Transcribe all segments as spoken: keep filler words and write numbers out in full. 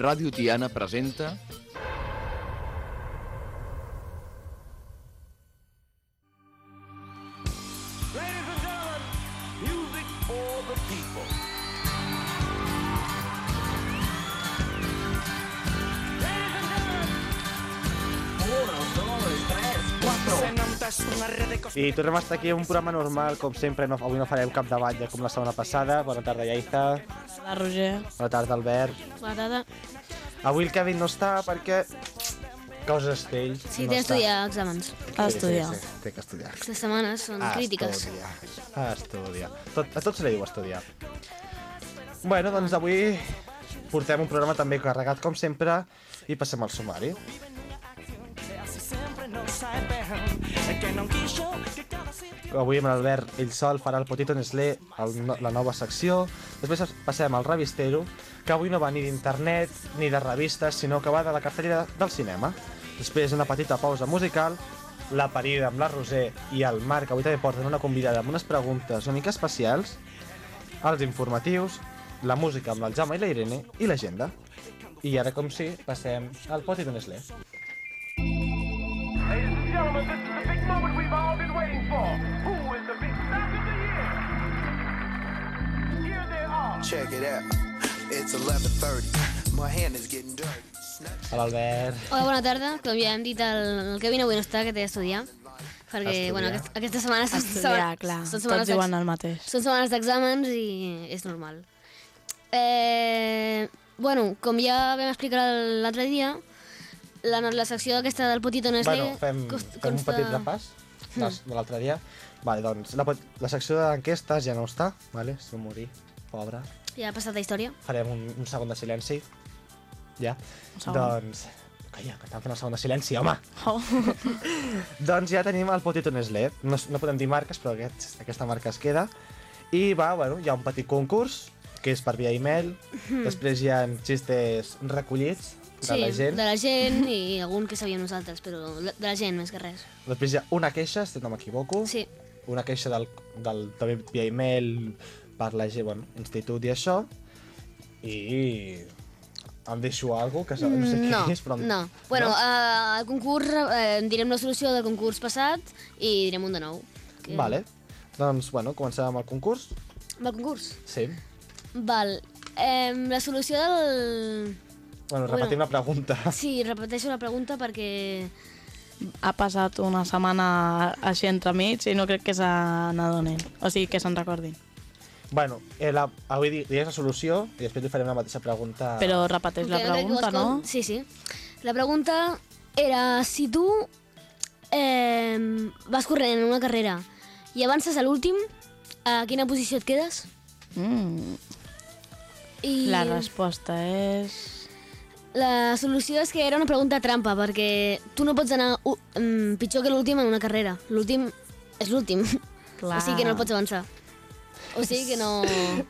Ràdio Tiana presenta... Ladies and gentlemen, music for the people. Ladies and gentlemen. Uno, dos, tres, cuatro. I tornem a estar aquí en un programa normal, com sempre. No, avui no farem cap de batlle com la setmana passada. Bona tarda, Yaiza. Hola, Roger. Bona tarda, Albert. Bona tarda. Avui el Kevin no està perquè... coses d'ell. Sí, no té està. d'estudiar exàmens. Sí, A estudiar. Sí, sí, té que estudiar. Aquestes setmanes són A crítiques. estudiar. A estudiar. Tot, a tot se li diu estudiar. Bueno, doncs avui portem un programa també carregat, com sempre, i passem al sumari. Avui amb l'Albert, ell sol, farà el Potito Nestlé, el, la nova secció. Després passem al Revistero, que avui no va ni d'internet ni de revistes, sinó que va de la cartellera del cinema. Després una petita pausa musical, la parida amb la Roser i el Marc, que avui també porten una convidada amb unes preguntes una mica especials, els informatius, la música amb el Jaume i la Irene i l'agenda. I ara, com sí, passem al Potito Nestlé. Ladies and gentlemen, this is the big moment we've all been waiting for. Who is the big star of the year? Here they are. Check it out. It's eleven thirty. My hand is getting dirty. Hola, Albert. Hola, bona tarda. Com ja hem dit, el, el Kevin avui no està, que té d'estudiar. Perquè, Estudiar. bueno, aquest, aquesta setmana... són Estudiar, setmanes- clar. són Tots setmanes diuen d'ex- el mateix. Són setmanes d'exàmens i és normal. Eh, bueno, com ja vam explicar l'altre dia, la, la secció aquesta del Potito Nestlé... Bueno, fem, cost- fem un consta- petit repàs de, de l'altre dia. Vale, doncs, la, pot- la secció d'enquestes ja no està, vale? Es va morir, pobre. Ja ha passat la història. Farem un, un segon de silenci. Ja. segon. Doncs... Calla, que estan fent el segon de silenci, home! Oh. Doncs ja tenim el Potito Nestlé. No, no podem dir marques, però aquest, aquesta marca es queda. I va, bueno, hi ha un petit concurs, que és per via email. Després hi ha xistes recollits de Sí, la gent. de la gent i algun que sabíem nosaltres, però de la gent més que res. Després hi ha una queixa, si no m'equivoco. Sí. Una queixa del, del, també via email per la gent, bueno, institut i això. I em deixo alguna cosa, que no sé no, què és, però... no. Bueno, no? Uh, el concurs, eh, direm la solució del concurs passat i direm un de nou. Que... Vale. Doncs, bueno, comencem amb el concurs. Amb el concurs? Sí. Val. Eh, la solució del... Bueno, repetim Bueno. la pregunta. Sí, repeteixo la pregunta perquè... Ha passat una setmana així entremig i no crec que se n'adonin. O sigui, que se'n recordin. Bueno, eh, la, avui di- diràs la solució i després li farem la mateixa pregunta. Però repeteix la Perquè crec que ho pregunta, no? escol- Sí, sí. La pregunta era si tu eh, vas corrent en una carrera i avances a l'últim, a quina posició et quedes? Mm. I... La resposta és... La solució és que era una pregunta trampa, perquè tu no pots anar uh, um, pitjor que l'últim en una carrera. L'últim és l'últim. Clar. O sigui que no el pots avançar. O sigui que no...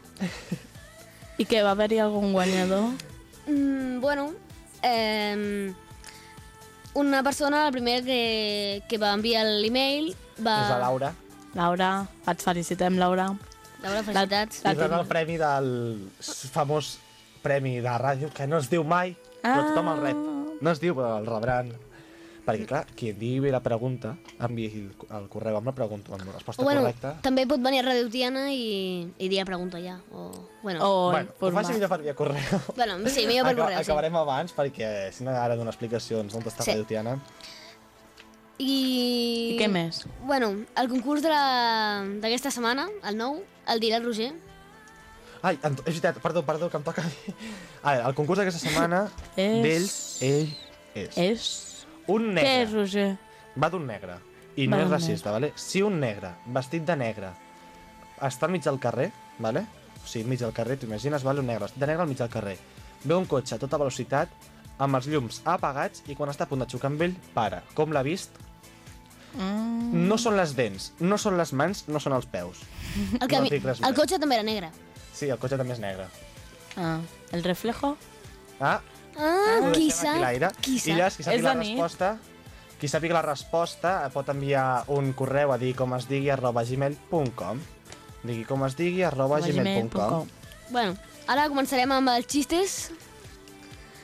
I que va haver-hi algun guanyador? Mm, bueno, eh, una persona, la primera que, que va enviar l'email, va... És la Laura. Laura, et felicitem, Laura. Laura, felicitats. La- I rebrà el premi del famós premi de ràdio, que no es diu mai, però Ah. tothom el rep. No es diu, però el rebran. Perquè, clar, qui enviï bé la pregunta, enviï el, el correu amb la pregunta, amb la resposta O bueno, correcta. també pot venir a Ràdio Tiana i, i dir la pregunta ja. O, bueno, O Bueno, ho informar. faci millor per via correu. bueno, sí, millor per Acab- correu, sí. Acabarem abans, perquè si no ara dono explicacions d'on està Sí. Ràdio Tiana. I... I què més? Bueno, el concurs de la- d'aquesta setmana, el nou, el dirà el Roger. Ai, em to- és veritat, perdó, perdó, que em toca dir. A veure, el concurs d'aquesta setmana És- d'ells, ell és. És... Un Què és, negre. Roger? Va d'un negre. I no Va és d'un racista, vale? Si un negre, vestit de negre, està al mig del carrer, vale? O sigui, al mig del carrer, t'imagines, vale? Un negre, vestit de negre al mig del carrer. Veu un cotxe a tota velocitat, amb els llums apagats, i quan està a punt de xocar amb ell, para. Com l'ha vist? Mm. No són les dents, no són les mans, no són els peus. El, que, No mi- dic res el més. cotxe també era negre. Sí, el cotxe també és negre. Ah, el reflejo? Ah, Ah, ho qui deixem aquí a sap? l'aire. Qui I sap? llavors, qui És sàpiga la de nit. resposta, qui sàpiga la resposta pot enviar un correu a dir com es digui arroba gmail punt com. Digui com es digui arroba gmail punt com. Bueno, ara començarem amb els xistes.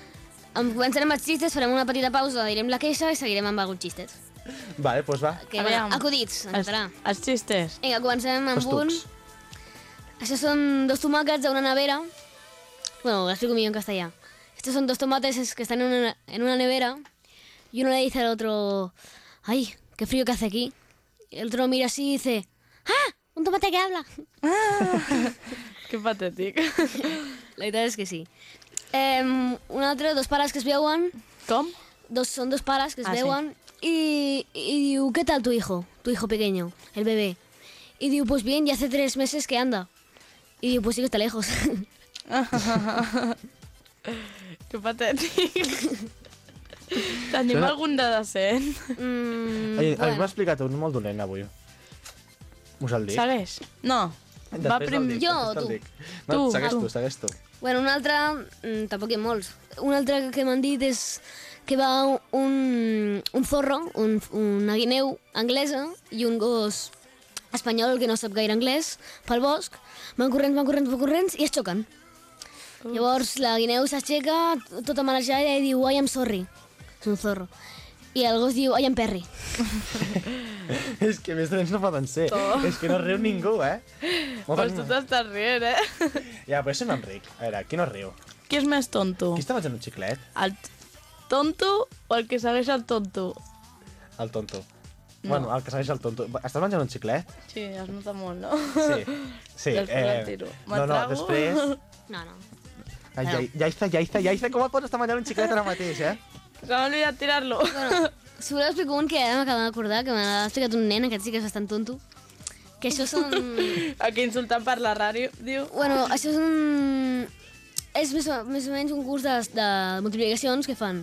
Em començarem amb els xistes, farem una petita pausa, direm la queixa i seguirem amb alguns xistes. Vale, doncs va. Que, Aviam. bueno, acudits, en Els, català. els xistes. Vinga, comencem amb Els un... tucs. Això son dos tomàquets a una nevera. Bueno, lo explico yo en castellano. Estos son dos tomates que están en una, en una nevera y uno le dice al otro, ay, qué frío que hace aquí. Y el otro lo mira así y dice, ¡ah! Un tomate que habla. Que patètic. La veritat és que sí. Eh, un altre, dos pares que es veuen, Com? dos, son dos pares que es Ah, sí. veuen y, y diu, ¿qué tal tu hijo? Tu hijo pequeño, el bebé. Y diu, pues bien, ya hace tres meses que anda. Y diu, pues sí que está lejos. Que patètic. Tenim Sona- algun de decent? mm, Ai, bueno. bueno. M'ha explicat un molt dolent avui. Us el dic? Segueix? No. Va Després prim... te'l dic, Jo després o te'l tu? dic. No, Tu, segueix tu. tu, segueix tu. Bueno, un altre, mm, tampoc hi ha molts. Un altre que m'han dit és que va un, un zorro, un, una guineu anglesa i un gos espanyol que no sap gaire anglès pel bosc, van corrents, van corrents, van corrents i es xoquen. Uh. Llavors la guineu s'aixeca tota marejada i diu, I am sorry. És un zorro. I el gos diu, I am Perry. És que més dolents no poden ser. És que no riu ningú, eh? Molt Pues tu t'estàs rient, eh? Ja, però això no Enric. A veure, qui no riu? Qui és més tonto? Qui està menjant un xiclet? El t- tonto o el que segueix el tonto? El tonto. No. Bueno, el que segueix el tonto. Estàs menjant un xiclet? Sí, es nota molt, no? Sí. Sí. Després el tiro. No, no, M'atrago? després... No, no. Ai, ja, ja, ja, ja, ja, ja, com et pots estar menjant un xiclet ara mateix, eh? Se m'ha oblidat tirar-lo. Bueno, si voleu explico un que ara m'acabo d'acordar, que m'ha explicat un nen, aquest sí que és bastant tonto, que això són... Aquí insultant per la ràdio, diu. Bueno, això és un... És més o, més o menys un curs de, de multiplicacions que fan.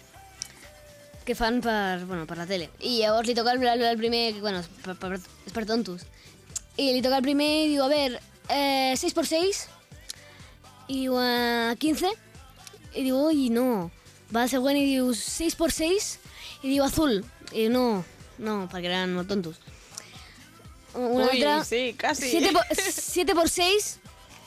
Que fan per, bueno, per la tele. I llavors li toca el, el, el primer, que bueno, és per, per, és per tontos. I li toca el primer i diu, a ver, eh, seis por seis. I diu, eh, quince. I diu, ui, no. Va al següent i diu, seis por seis. I diu, azul. I diu, no, no, perquè eren molt tontos. Un Ui, altre, sí, quasi. siete por, siete por seis.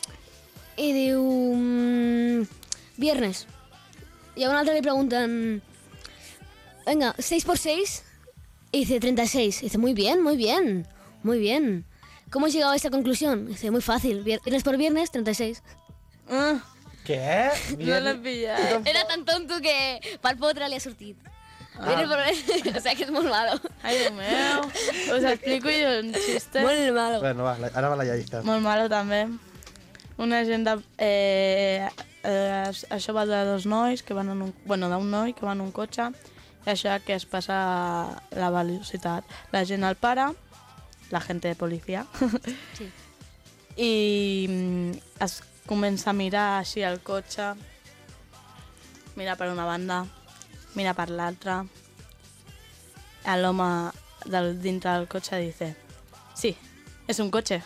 Y diu... mm, viernes. Y a un altre le preguntan... Venga, seis por seis. Y dice, treinta y seis. Y dice, muy bien, muy bien. Muy bien. ¿Cómo has llegado a esa conclusión? Y dice, muy fácil. Viernes por viernes, treinta y seis. Ah, Què? no l'he pillat. Era tan tonto que pel potre li ha sortit. Viernes por viernes. O sea que és molt malo. Ai, Déu meu. Us explico jo un xiste. Molt malo. Bueno, va, la- ara va la Iaista. Molt malo, també. Una gent de... Eh, eh, això va de dos nois que van en un... Bueno, d'un noi que va en un cotxe i això que es passa la velocitat. La gent el para, la gent de policia, Sí. i mm, es comença a mirar així el cotxe, mira per una banda, mira per l'altra. L'home del, dintre del cotxe dice, sí, és un cotxe.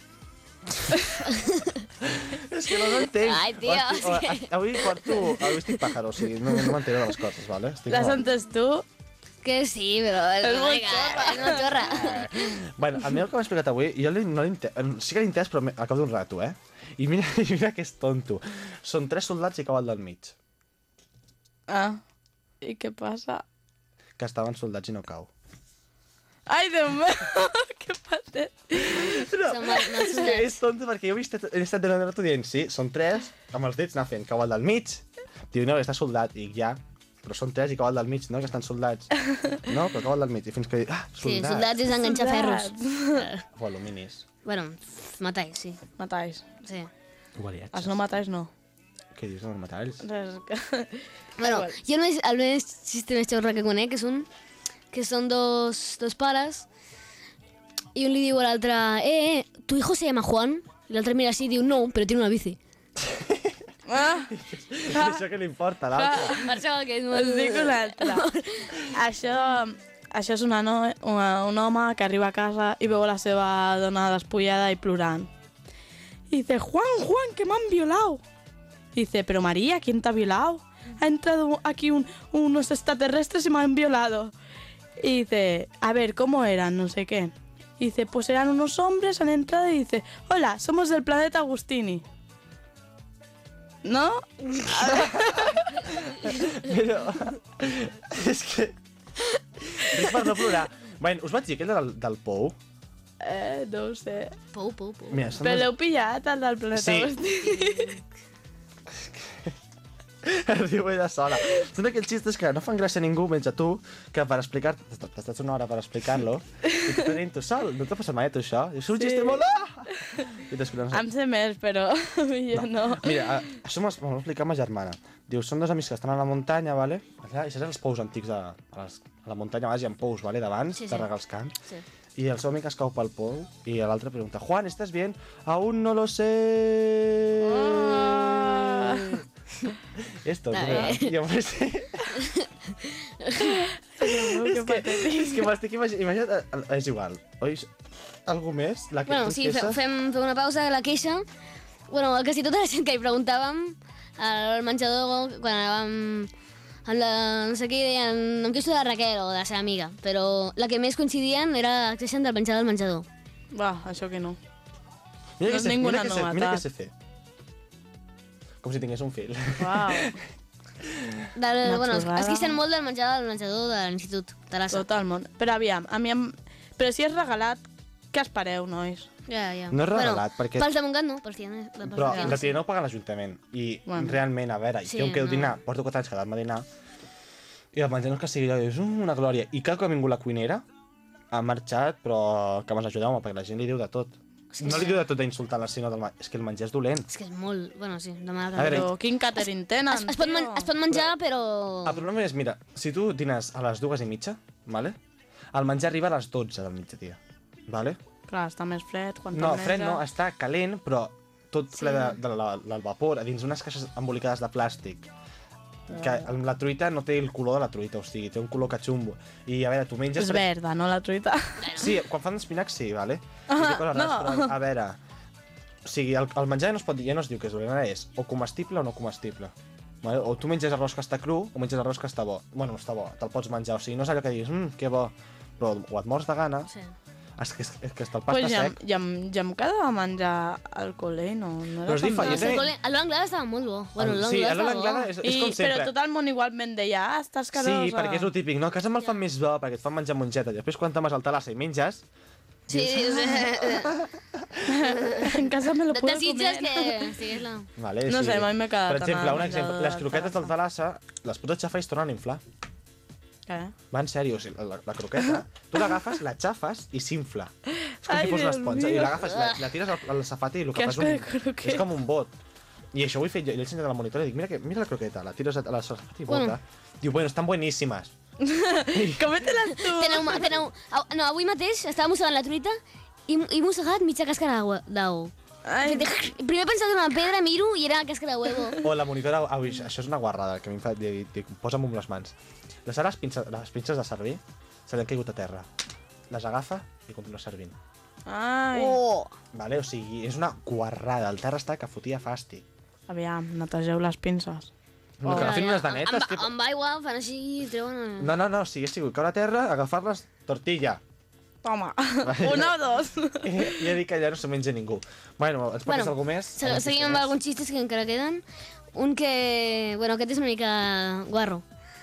És que no l'entenc. Ai, tio, Hosti, és que- o- Avui porto... Avui estic pàjaro, o sigui, no, no m'entero de les coses, vale? Estic L'has molt- entès tu? Que sí, però... És, És molt vinga, xorra. És molt xorra. Bueno, el meu que m'ha explicat avui, jo li- no l'he entès, sí que l'he entès, però me- al cap d'un rato, eh? I mira, i mira que és tonto. Són tres soldats i cau al del mig, Ah, i què passa? que estaven soldats i no cau. Ai, Déu meu, que patet. No, Són mal- mal és que és tonto perquè jo he, vist, he estat de l'altre dient, sí, són tres, amb els dits anar fent, cau al del mig. Diu, no, està soldat, i dic, ja, però són tres i cau al del mig, no, que estan soldats. No, però cau al del mig, i fins que dic, ah, Sí, soldats. soldats és enganxar ferros. O aluminis. Bueno, matáis, sí. Matais. Sí. O Els aliatges. no matais no. Què dius, no metalls? Res, que... Bueno, Igual. jo el més, el més xiste més xorra que conec és un que són dos, dos pares i un li diu a l'altre, eh, eh, tu hijo se llama Juan? I l'altre mira així i diu, no, però tiene una bici. Ah, Això que li importa, l'altre. Per això que és us molt... dic una altra. Això, això és una no, una, un home que arriba a casa i veu la seva dona despullada i plorant. Y dice, Juan, Juan, que me han violado. Y dice, pero María, ¿quién te ha violado? Ha entrado aquí un- unos extraterrestres y me han violado. Y dice, a ver, ¿cómo eran? No sé qué. Y dice, pues eran unos hombres, han entrado y dice, hola, somos del planeta Agustini. No? Però... és que... és per no plorar. Bueno, us vaig dir aquell del, del Pou? Eh, no ho sé. Pou, pou, pou. Mira, són Però dos... l'heu pillat, el del planeta Sí. Agustí? Es diu ella sola. Són aquells xistes que no fan gràcia a ningú, menys a tu, que per explicar... T'estàs una hora per explicar-lo, i tu tenint tu sol. No t'ha passat mai a tu això? És un Sí. xiste molt... Ah! I després... Em sé més, però jo no. Mira, a- això m'ho m'ho va explicar ma germana. Diu, són dos amics que estan a la muntanya, vale? Allà, i saps els pous antics de, a, les, a la muntanya, a vegades hi ha pous, vale? D'abans, Sí, sí. de regar els camps. Sí. Y el seu amic es cau pel pou y el otro pregunta, Juan, ¿estás bien? Aún no lo sé. Ah. Esto, Está ¿no? bien. Yo me sé. és que, és que m'estic imaginant, imagina't, és igual, oi? Algú més? La que Bueno, sí, fem, fem, fem una pausa a la queixa. Bueno, quasi tota la gent que hi preguntàvem al menjador quan anàvem amb la, no sé què, deien, em queixo de la Raquel o de la seva amiga, però la que més coincidien era que del menjar del menjador. Va, això que no. Mira no que és sé, ninguna mira que sé, mira novetat. que sé fer. Com si tingués un fil. Uau, Del, Una bueno, es, xorrada. es queixen molt del menjar del menjador de l'institut, Terrassa. tot el món. Però aviam, a mi em... Però si és regalat, què espereu, nois? Ja, ja. No és regalat, bueno, perquè- Pels de Montgat no, pels tianers. Pels Però tianers la sí. tia no ho paga l'Ajuntament. I Bueno. realment, a veure, Sí, sí, jo em quedo no. no. dinar, porto quatre anys quedant-me a dinar, i el menjar no és que sigui allò, és una glòria. I cada cop ha vingut la cuinera, ha marxat, però que m'has ajudeu, home, perquè la gent li diu de tot. Sí, No sí. li diu de tot d'insultar-la, sinó del... ma- És que el menjar és dolent. És que és molt... Bueno, sí, de mala A veure, Però quin catering tenen, es, es, pot man, tio? es pot menjar, però... El problema és, mira, si tu dines a les dues i mitja, vale? El menjar arriba a les dotze del migdia, vale? Clar, està més fred quan No, te'l fred menja. no, està calent, però tot ple de, de la, del vapor, a dins unes caixes embolicades de plàstic. Que la truita no té el color de la truita, o sigui, té un color catxumbo. I a veure, tu menges... És verda, no la truita? Sí, quan fan espinacs sí, vale? Ah, I té coses rares, no. però, a veure... O sigui, el, el menjar no es pot dir, ja no es diu que és dolent, ara és o comestible o no comestible. Vale? O tu menges arròs que està cru o menges arròs que està bo. Bueno, no està bo, te'l pots menjar, o sigui, no és allò que diguis, mmm, que bo, però o et mors de gana, Sí. és que, és que està el pasta Pues ja, sec. ja, em- ja em quedava a menjar alcohol, eh? No, no Però era és tan diferent. No, mal. sé- el col- el blanc estava molt bo. Bueno, el sí, blanc el estava l'anglada bo. és, és I, com sempre. però tot el món igualment deia, ah, estàs carosa. Sí, perquè és el típic, no? A casa me'l fan més bo, perquè et fan menjar mongeta. I després quan tomes el talassa i menges... Sí, sí, sí. En casa me lo puedo Desitges comer. que... Sí, és la... Vale, No sé, mai m'he quedat Per exemple, tan un al exemple, menjador les del croquetes del talassa, les pots aixafar i es tornen a inflar. Què? Va, en sèrio, o sigui, la, la croqueta, tu l'agafes, la xafes i s'infla. És com Ai, si fos Dios l'esponja. I mío. l'agafes, la, la tires al, al safata i el que Que fas asco un... de croqueta. És com un bot. I això ho he fet jo, i l'he ensenyat a la monitora i dic, mira, que, mira la croqueta, la tires a la safata i Bueno. bota. Diu, bueno, estan bueníssimes. Cómetelas tu. Teniu, ma- teniu... au- No, avui mateix estava mossegant la truita i, he mossegat mitja càscara d'agua- d'ou. Ai, Primer he pensat en una pedra, miro i era càscara de huevo. O la monitora, au, això és una guarrada, que a mi em fa, dic, dic, posa'm amb les mans. Les ara les pinces, les pinces de servir se li han caigut a terra. Les agafa i continua servint. ai. Oh! Vale? O sigui, és una guarrada. El terra està que fotia fàstic. Aviam, netegeu les pinces. No, que agafin unes danetes, amb, que... amb aigua, fan així i treuen... No, no, no, o sigui, ha sigut caure a terra, agafar-les, tortilla. Toma, una o dos. I, i he dit que allà no se menja ningú. Bueno, ens portes Bueno, algú més? Se, Algun seguim xiste amb més? alguns xistes que encara queden. Un que... Bueno, aquest és una mica guarro.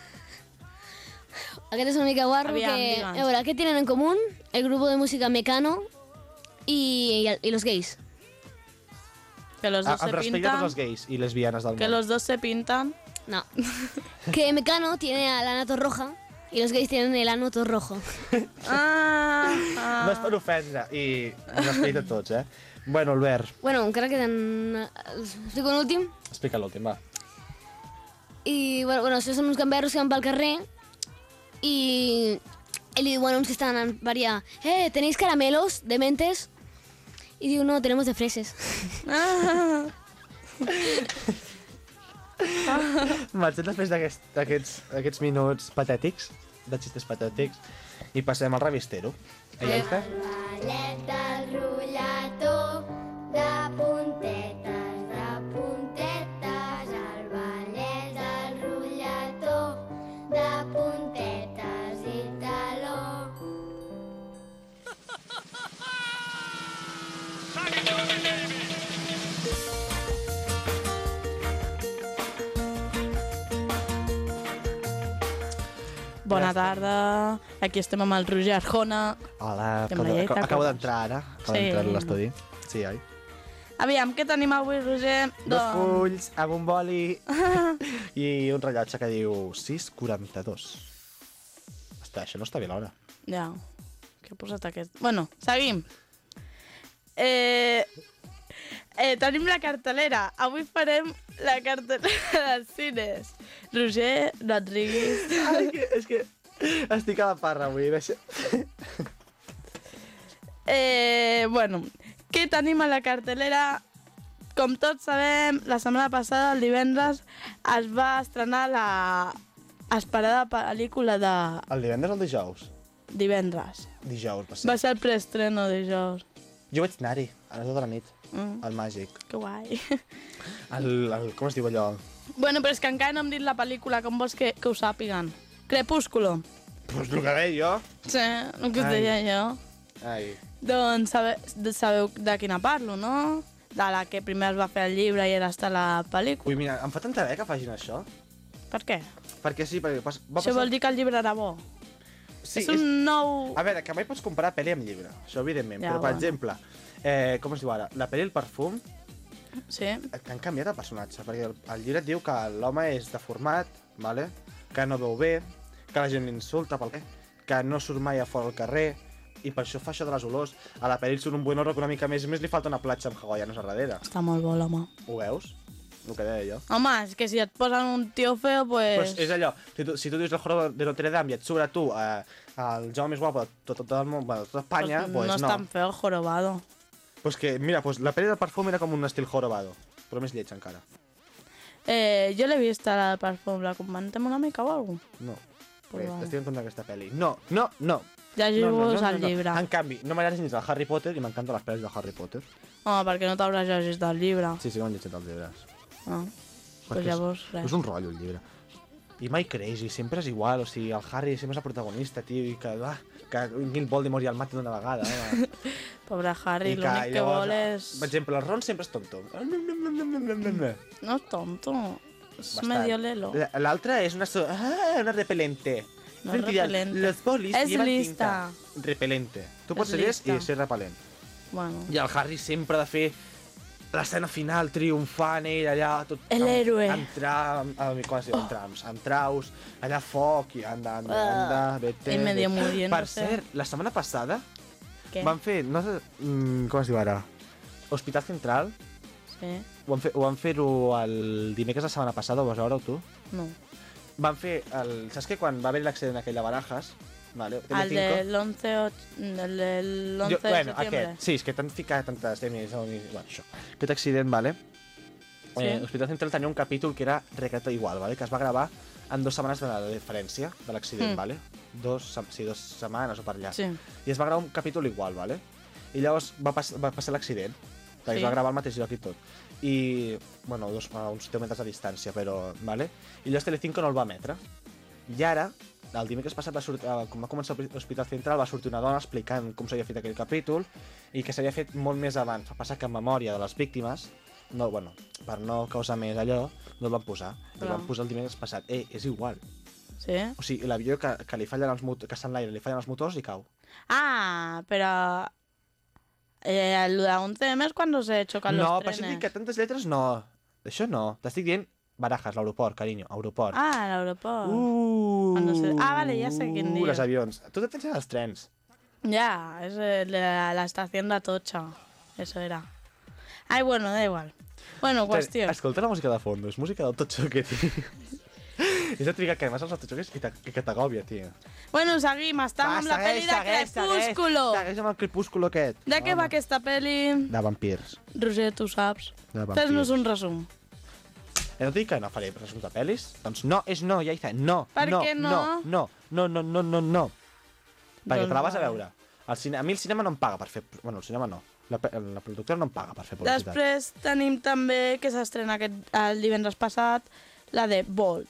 Aquest és una mica guarro Aviam, que... digue'ns. A veure, què tenen en comú? El grupo de música Mecano i, i, i los gays. Que los Ah, dos amb se respecte a pintan. tots els gais i lesbianes del Que món. los dos se pintan. No. Que Mecano tiene el ano todo roja y los gays tienen el ano todo rojo. Ah, No és ah. per ofendre, i amb respecte a tots, eh? Bueno, Albert, Bueno, encara queden... Explico un últim. explica l'últim, va. I, bueno, bueno, això són uns gamberros que van pel carrer i, i li diuen uns que estan per allà, eh, ¿tenéis caramelos de mentes? I diu, no, tenemos de freses. Ah. Marxem després d'aquests aquests, aquests minuts patètics, de xistes patètics, i passem al revistero. Allà està? Ballet del rotllató, de puntetes, de puntetes, el ballet del rotllató, de puntetes i taló. Bona tarda, aquí estem amb el Roger Arjona. Hola, Amb la llei, acabo, acabo t'acordes? d'entrar ara. Acabo Sí. d'entrar a l'estudi. Sí, oi? Aviam, què tenim avui, Roger? Dos fulls amb un boli i un rellotge que diu sis quaranta-dos. Està, això no està bé l'hora. Ja, què he posat aquest? Bueno, seguim. Eh, eh, tenim la cartelera. Avui farem la cartelera dels cines. Roger, no et riguis. Ai, que, és que estic a la parra avui. Deixa... Eh, bueno, què tenim a la cartelera? Com tots sabem, la setmana passada, el divendres, es va estrenar la esperada pel·lícula de El divendres o el dijous? divendres. Dijous, va ser. Va ser el preestreno de dijous. Jo vaig anar-hi, a les deu de la nit, Mm, al Màgic. que guai. El, el, com es diu allò? Bueno, però és que encara no hem dit la pel·lícula, com vols que, que ho sàpiguen? Crepúsculo. Pues el que deia jo. Sí, el que us Ai. deia jo. Ai. Doncs sabe, de- sabeu de quina parlo, no? De la que primer es va fer el llibre i era estar la pel·lícula. Ui, mira, em fa tanta bé que facin això. Per què? Perquè sí, perquè pas, va Això vol dir que el llibre era bo. Sí, és un nou... A veure, que mai pots comparar pel·li amb llibre, això evidentment, Ja, però per bueno. exemple, eh, com es diu ara, la pel·li El perfum, Sí. que han canviat el personatge, perquè el, el llibre et diu que l'home és deformat, vale? Que no veu bé, que la gent l'insulta pel què, que no surt mai a fora al carrer, i per això fa això de les olors. A la pel·li surt un Buenorro que una mica més, més li falta una platja amb hawaianos a darrere. Està molt bo, l'home. Ho veus? El que deia jo. Home, és que si et posen un tio feo, pues... Pues és allò, si tu, si tu dius el jorobado de Notre Dame i et surt a tu eh, el Jaume més guapo de tot, tot el món, bueno, de tota Espanya, pues pues, no és no. tan feo el jorobado. Pues que, mira, pues la pel·li del perfum era com un estil jorobado, però més lleig encara. Eh, jo l'he vist a la del perfum, la comentem una mica o alguna cosa? No, Pues perquè vale. estic en contra d'aquesta pel·li. No, no, no. Llegiu-vos el llibre. En canvi, no m'agrada gens el Harry Potter i m'encanten les pel·lis de Harry Potter. Home, perquè no t'hauràs llegit del llibre. Sí, sí que m'han llegit els llibres. Ah, Perquè pues llavors, és, res. és un rotllo, el llibre. I mai creix, i sempre és igual, o sigui, el Harry sempre és el protagonista, tio, i que, va, que el Voldemort ja el mati d'una vegada. Home. Pobre Harry, I l'únic que llavors, vol és... Per exemple, el Ron sempre és tonto. No és tonto, és Bastant. medio lelo. La- L'altre és una, so- ah, una repelente. No Fent tirar repelente. Los bolis És llevan lista. tinta. Repelente. Tu pots És ser llest lista. i ser repel·lent. Bueno, I el Harry sempre ha de fer l'escena final triomfant, ell allà tot... El héroe. Entrar, amb, amb, com es diu, entrar, amb, amb traus, allà foc, i anda, anda, Ah. anda, vete... I medio vete. muriéndose. Per cert, la setmana passada què? van fer, no sé, mm, com es diu ara? Hospital Central, Sí? ho van fer- ho van fer-ho el dimecres de la setmana passada, ho vas veure tu? No. Van fer, el, saps que quan va haver l'accident aquell de Barajas, vale, El de l'once o- el del once Jo, de bueno, setembre. aquest, sí, és que t'han ficat tantes temes, bueno, això. Aquest accident, vale? Eh, Sí. Hospital Central tenia un capítol que era requeta igual, vale? Que es va gravar en dues setmanes de la diferència de l'accident, Mm. vale? Dos, sem- sí, dues setmanes o per allà. Sí. I es va gravar un capítol igual, vale? I llavors va, pas, va passar l'accident, perquè Sí. es va gravar al mateix lloc i tot. I, bueno, dos, a uns deu metres de distància, però, vale? I llavors Telecinco no el va emetre. I ara, el dimecres passat, va sortir, eh, quan va començar l'Hospital Central, va sortir una dona explicant com s'havia fet aquell capítol i que s'havia fet molt més abans. Fa passar que en memòria de les víctimes, no, bueno, per no causar més allò, no el van posar. El Clar. van posar el dimecres passat. Eh, és igual. Sí? O sigui, l'avió que, que li fallen els motors, que està en l'aire, li fallen els motors i cau. Ah, però... Eh, lo de once eme és quan se chocan no, los per això trenes. et dic que tantes lletres no. Això no. T'estic dient Barajas, l'aeroport, carinyo, aeroport. Ah, l'aeroport. Uh, Cuando se- Ah, vale, ja sé quin uh, dius. les avions. Tu te penses als trens. Ya, es eh, la, la estación de Atocha. Eso era. Ay, bueno, da igual. Bueno, qüestió. Escolta la música de fondo, és música del Totxoque, tio. És la típica que vas als Totxoques i t'a- que t'agòbia, tio. Bueno, seguim. Estem amb la pel·li de Crepúsculo. Segueix amb el crepúsculo aquest. De què va aquesta pel·li? De vampirs. Roger, tu saps. De vampirs. Fes-nos un resum. Eh, no et dic que no faré resums de pel·lis? Doncs no, és no, ja hi fa. No, Per no, què no? no, no, no, no, no, no. Perquè Doncs te la vas a vale. veure. El cine... A mi el cinema no em paga per fer... Bueno, el cinema no. La, pe- la productora no em paga per fer publicitat. Després tenim també, que s'estrena aquest el divendres passat, la de Bolt.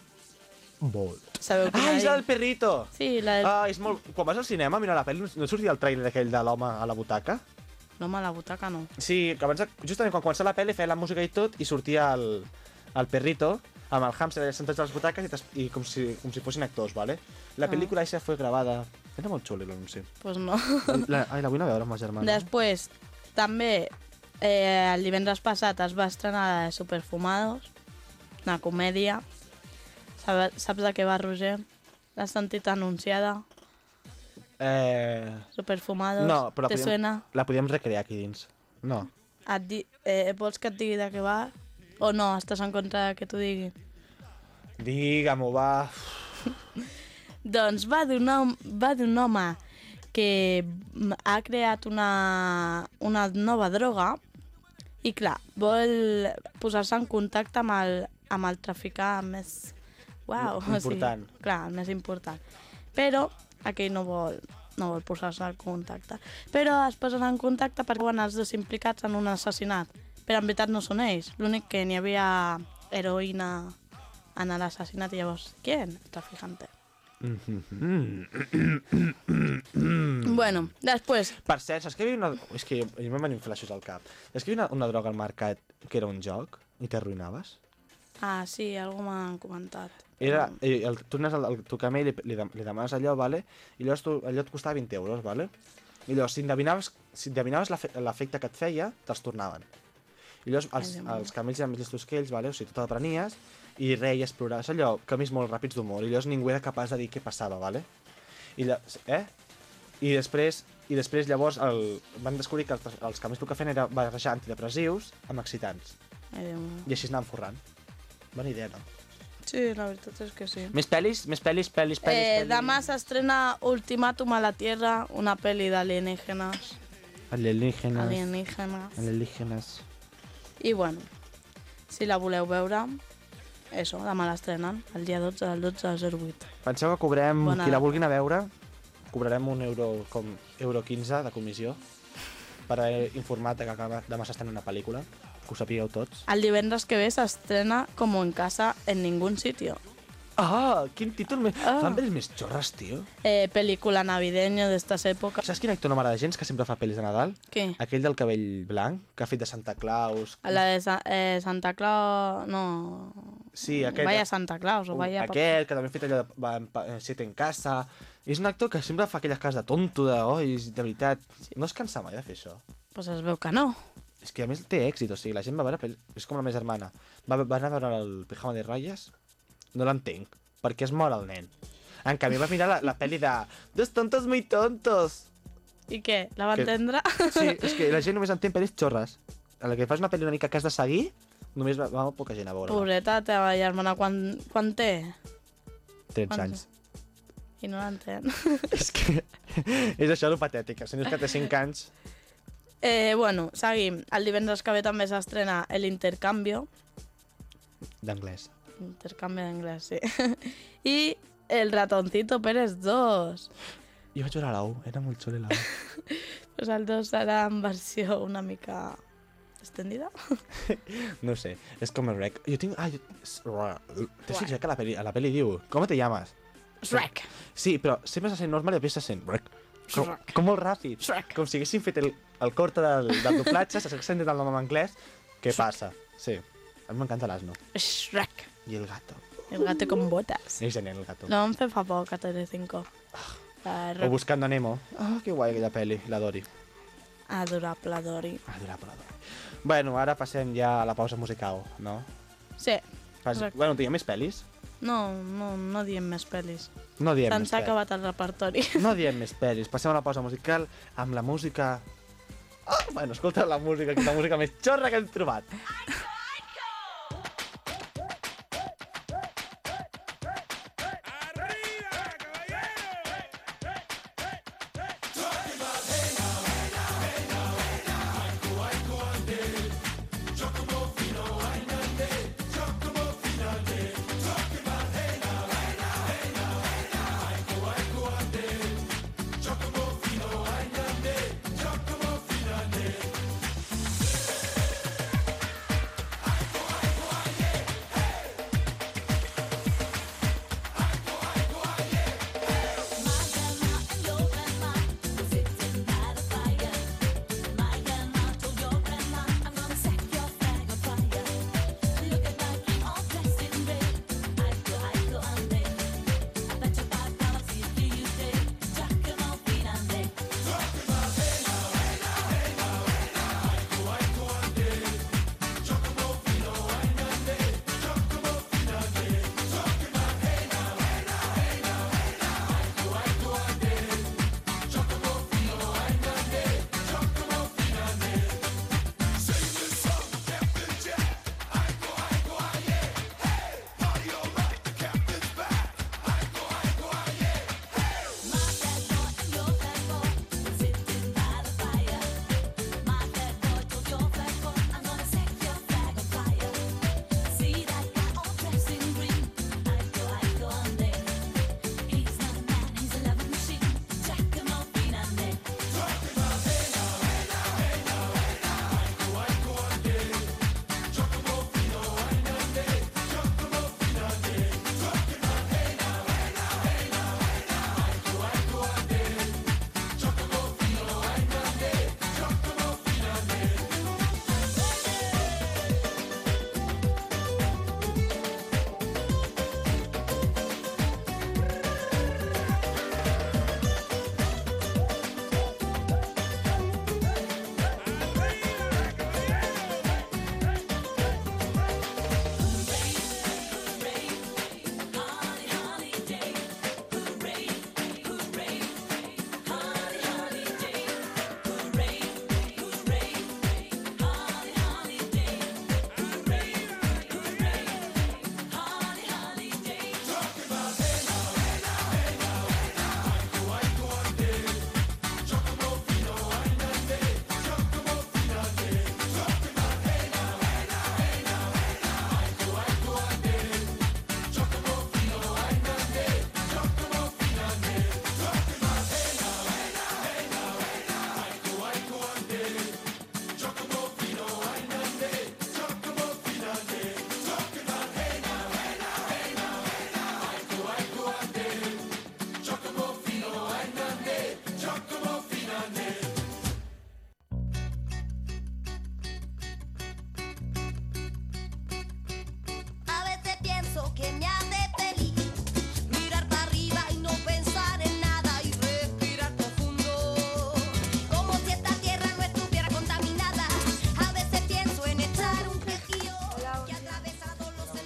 Bolt. Sabeu quina Ah, és és? la del perrito! Sí, la del... Ah, és molt... Quan vas al cinema, mira la pel·li, no sortia el trailer aquell de l'home a la butaca? L'home a la butaca no. Sí, que abans, de- justament quan començava la pel·li feia la música i tot i sortia el, el perrito amb el hàmster allà sentats a les butaques i, i com, si, com si fossin actors, ¿vale? La pel·lícula esa fue grabada... Era molt xulo l'anunci. Pues no. La, ai, la vull anar a veure amb la germana. Després, també, eh, el divendres passat es va estrenar Superfumados, una comèdia. Saps, saps de què va, Roger? L'has sentit anunciada? Eh... Superfumados, No, però la te podíem, suena? la podíem recrear aquí dins. No. Et di... eh, vols que et digui de què va? O no, estàs en contra que t'ho digui? Digue-m'ho, va. Doncs va d'un home, va d'un home que ha creat una, una nova droga i, clar, vol posar-se en contacte amb el, amb el traficant més... Uau, Important. O sigui, clar, el més important. Però aquell no vol, no vol posar-se en contacte. Però es posen en contacte perquè van els dos implicats en un assassinat. Però en veritat no són ells. L'únic que n'hi havia heroïna en l'assassinat i llavors, qui? El traficante. Bueno, després... Per cert, saps que hi havia una... És que jo, jo m'he venit flaixos al cap. Saps que hi havia una, una droga al mercat que era un joc i t'arruïnaves? Ah, sí, algú m'ha comentat. Era, el, el, tu anaves al, al tocamer i li, li, li demanes allò, vale? I llavors tu, allò et costava vint euros, vale? I llavors, si endevinaves, si endevinaves l'efecte que et feia, te'ls tornaven. I llavors, els, els camells eren més llestos que ells, vale? O sigui, tu t'aprenies i reies, ploraves, allò, camis molt ràpids d'humor. I llavors ningú era capaç de dir què passava, vale? I, eh? I després, i després llavors, el, van descobrir que els, els camells el que feien era barrejar antidepressius amb excitants. Ai, Déu meu. I així es anaven forrant. Bona idea, no? Sí, la veritat és que sí. Més pel·lis? Més pel·lis, pel·lis, pel·lis, Eh, pel·lis. demà s'estrena Ultimàtum a la Tierra, una pel·li d'alienígenes. Alienígenes. Alienígenes. Alienígenes. I bueno, si la voleu veure, eso, demà l'estrenen, el dia dotze del dotze del zero vuit. Penseu que cobrem, Bona qui la data. vulgui anar a veure, cobrarem un euro com euro quinze de comissió per haver informat que demà s'estrena una pel·lícula, que ho sapigueu tots. El divendres que ve s'estrena Como en casa en ningún sitio. Ah, quin títol més... Ah. Fan pel·lis més xorres, tio. Eh, pel·lícula navideña d'estas èpoques. Saps quin actor no m'agrada gens que sempre fa pel·lis de Nadal? Què? Aquell del cabell blanc, que ha fet de Santa Claus. La de Sa eh, Santa Claus... No... Sí, aquest... Vaya Santa Claus o vaya... Aquell, que també ha fet allò de va, pa, Siete en casa. És un actor que sempre fa aquelles cases de tonto, de... Oh, de veritat, no es cansa mai de fer això. Pues es veu que no. És que a més té èxit, o sigui, la gent va veure pel·li... És com la meva germana. Va, va anar a veure el Pijama de Rayas? No l'entenc, perquè es mor el nen. En canvi, va mirar la, la pel·li de Dos tontos muy tontos. I què? La va Que- entendre? Sí, és que la gent només entén pel·lis xorres. A la que fas una pel·li una mica que has de seguir, només va, va poca gent a veure. Pobreta, la teva germana, quan, quan té? tretze quants- anys. I no l'entén. És que és això lo patètic. Si no és que té cinc anys... Eh, bueno, seguim. El divendres que ve també s'estrena El Intercambio. D'anglès. Intercanvi d'anglès, sí. I El Ratoncito Pérez dos. Jo vaig veure la u, era molt xula la u. Pues el dos serà en versió una mica extendida. No sé, és com el rec. Jo tinc... Ah, jo... T'has fixat que a la peli, a la peli diu ¿Cómo te llamas? Shrek. Sí, però sempre se sent normal i després se sent rec. Com, Shrek. com molt ràpid. Shrek. Com si haguessin fet el, el corte del, del doblatge, s'haguessin dit el nom en anglès. Què passa? Sí. A mi m'encanta l'asno. Shrek. I el gato. El gato con botas. És genial, el gato. Lo vam fer fa poc a Telecinco. La O Buscando a Nemo. Ah, que guai aquella peli, la Dori. adorable Dori. Adorable, la Dori. Bueno, ara passem ja a la pausa musical, no? Sí. Fas... Correcte. Bueno, tinc més pel·lis? No, no, no diem més pel·lis. No diem Se'ns més ha pel·lis. acabat el repertori. No diem més pel·lis. Passem a la pausa musical amb la música... Oh, bueno, escolta la música, que és la música més xorra que hem trobat.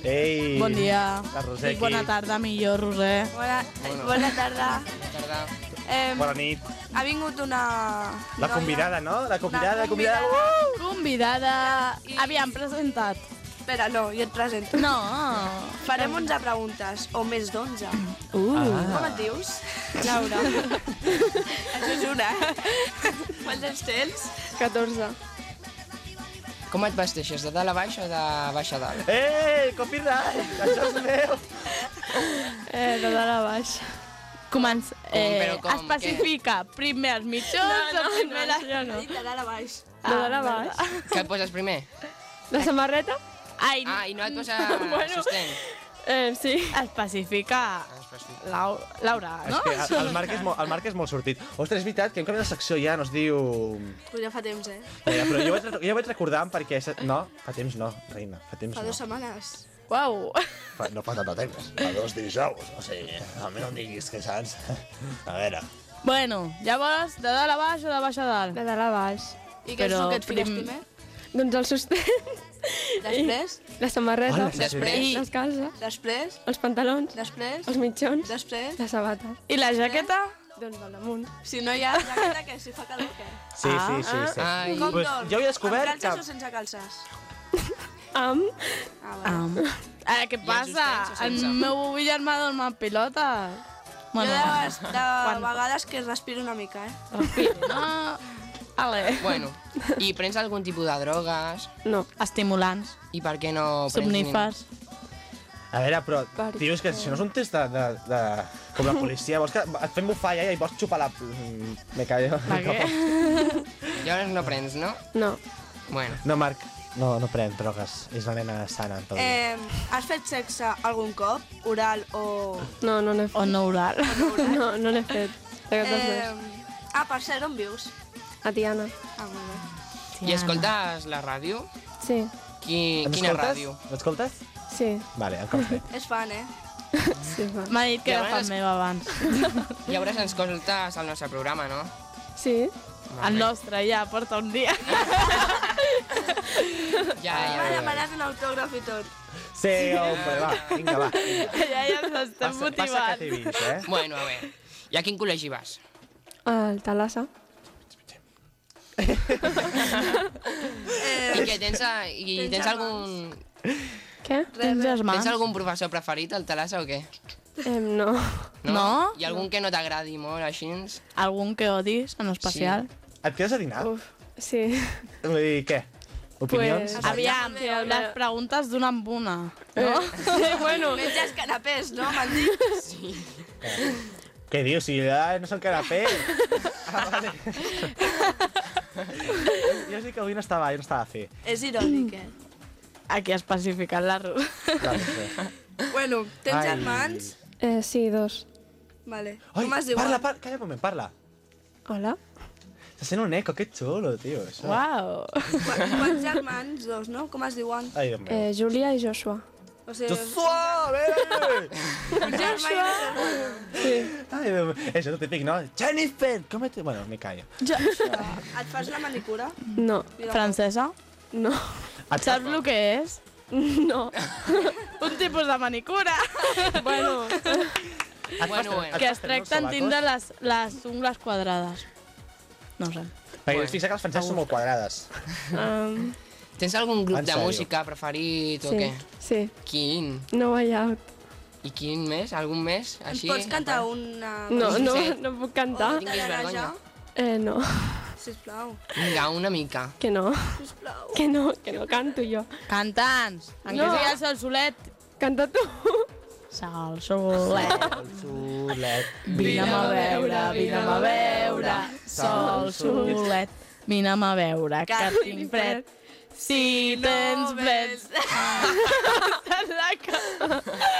Ei! Bon dia. La Roser Dic bona aquí. tarda, millor, Roser. Bona, bona tarda. Tarda. Eh, Bona nit. ha vingut una... La convidada, no? La convidada, Una convidada. convidada. Convidada... I- Aviam, presentat. Espera, no, jo et presento. No. Farem onze preguntes, o més d'onze. Uh. Com et dius? Laura. Això és una. Quants anys tens? catorze. Com et vesteixes, de dalt a baix o de baix a dalt? Ei, copyright! Això és meu! Eh, de dalt a baix. Comença. Eh, però com, especifica primer els mitjons o primer la... això no. Dic de dalt a baix. De dalt a baix. Què et poses primer? La samarreta? Ai, Ah, i no et poses Bueno. sostén? Eh, sí. especifica... Ah, especifica. Lau... Laura, no? És que el Marc és, molt, el Marc és molt sortit. Ostres, és veritat que hem canviat de secció ja, no es diu... Pues ja fa temps, eh? Eh, però jo vaig, jo vaig recordant perquè... se- No, fa temps no, reina, fa temps Fa no. dues setmanes. Uau. Fa, no fa tant de temps, fa dos dijous, o sigui, a mi no em diguis que saps. A veure... Bueno, llavors, de dalt a baix o de baix a dalt? De dalt a baix. I què és Però el que et fiques prim- primer? Doncs el sostén, Després? la samarreta, Hola, Després? les calces, Després? els pantalons, Després? els mitjons, Després? les sabates. I la jaqueta? Doncs del damunt. Si no hi ha jaqueta, què? Si fa calor, què? Sí, sí, sí, sí. Ai. Com Pues dorms? jo he descobert Amb calces que- o sense calces? Amb... Ah, vale. Um. Eh, què passa? sostens o El sense? meu germà dorm amb pilotes. Jo Bueno, de, vegades- de Quan- vegades que respiro una mica, eh? respiri, no? Ale. Bueno, i prens algun tipus de drogues? No. Estimulants, I per què no prens... ni- somnífers. A veure, però Perquè- dius que si no és un test de... de, de com la policia, vols que et fem bufar ja i vols xupar la... Mm, Me callo. Per què? Llavors no prens, no? No. Bueno, No, Marc, no, no pren drogues. És una nena sana. Tot eh... eh has fet sexe algun cop? Oral o... No, no n'he fet. O no oral. No, no n'he fet. De cap dels Eh, dos. ah, per cert, on vius? A Tiana. Ah, molt bé. i escoltes la ràdio? Sí, Qui, Ens quina escoltes? ràdio? M'escoltes? sí, Vale, em consta. És fan, eh? sí, va. M'ha dit que era Llavors- fan meu abans. Llavors ens escoltes al nostre programa, no? Sí, El nostre ja porta un dia. Ja, M'ha ja, ja. demanat un autògraf i tot. Sí, home, va, vinga, va. Vinga. Ja, ja ens estem Passa, passa que motivant. t'he vist, eh? Bueno, a veure. I a quin col·legi vas? al Talassa. I què, tens, a, i Tens tens germans? algun... Què? Tens germans? Tens algun professor preferit al Talassa o què? Eh, no. No? I algun que no t'agradi molt, així? Algun que odis, en especial? Et quedes a dinar? Uf, sí. Vull dir, què? Opinions? Pues- Aviam, Sí, a les veure. preguntes d'una en una. No? Sí, bueno. Menges canapés, no? M'han dit. Què dius? Si ja no són canapé. Ah, vale. Jo sí que avui no estava, jo no estava a fer. És irònic, eh? Aquí ha especificat la Ruth. Clar, no sé. Bueno, tens Ai. germans? Eh, sí, dos. Vale. Ai, Com es diuen? parla, parla, calla un moment, parla. Hola. Se sent un eco, que xulo, tio, això. Uau. Qua- Quants germans? Dos, no? Com es diuen? Ai, Déu meu. Eh, Júlia i Joshua. O sigui, Joshua, bé! un germà i una germana. Sí. Ai, Déu meu. Això és el típic, no? Jennifer! Com et... Bueno, me callo. Et fas la manicura? No. Francesa? No. Et Saps el que és? No. Un tipus de manicura. Bueno. Bueno, bueno. Que es tracta en tindre les, les ungles quadrades. No ho sé. Perquè es fixa que les franceses són molt quadrades. Um, Tens algun grup En de sèrio? música preferit o sí, què? sí. Quin? No way out. I quin més? Algun més? Ens Així? pots cantar una... No, Sí, no, sí. no puc cantar. Oh, tinguis vergonya. Eh, no. Sisplau, Vinga, una mica. Que no. sisplau. Que no, que no canto jo. Cantants. En No. què sigui el sol solet? Canta tu. Sol solet. El solet. Vine'm a veure, vine'm a veure. Sol solet. Vine'm a veure, que tinc fred. Si tens fred. Posa't la capa.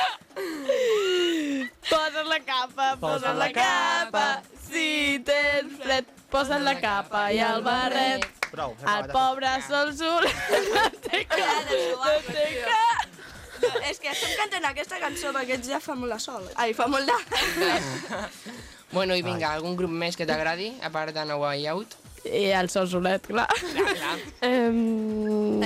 Posa't la capa, posa't la capa. Si tens fred, posa't la capa i el barret. Prou. El pobre sol solet no té cap, no té cap. No, és que estem cantant aquesta cançó perquè ets ja fa molt de sol. Ai, fa molt de... Bueno, i vinga, algun grup més que t'agradi, a part de No Way Out? I el sol solet, clar. Clar, clar. Um,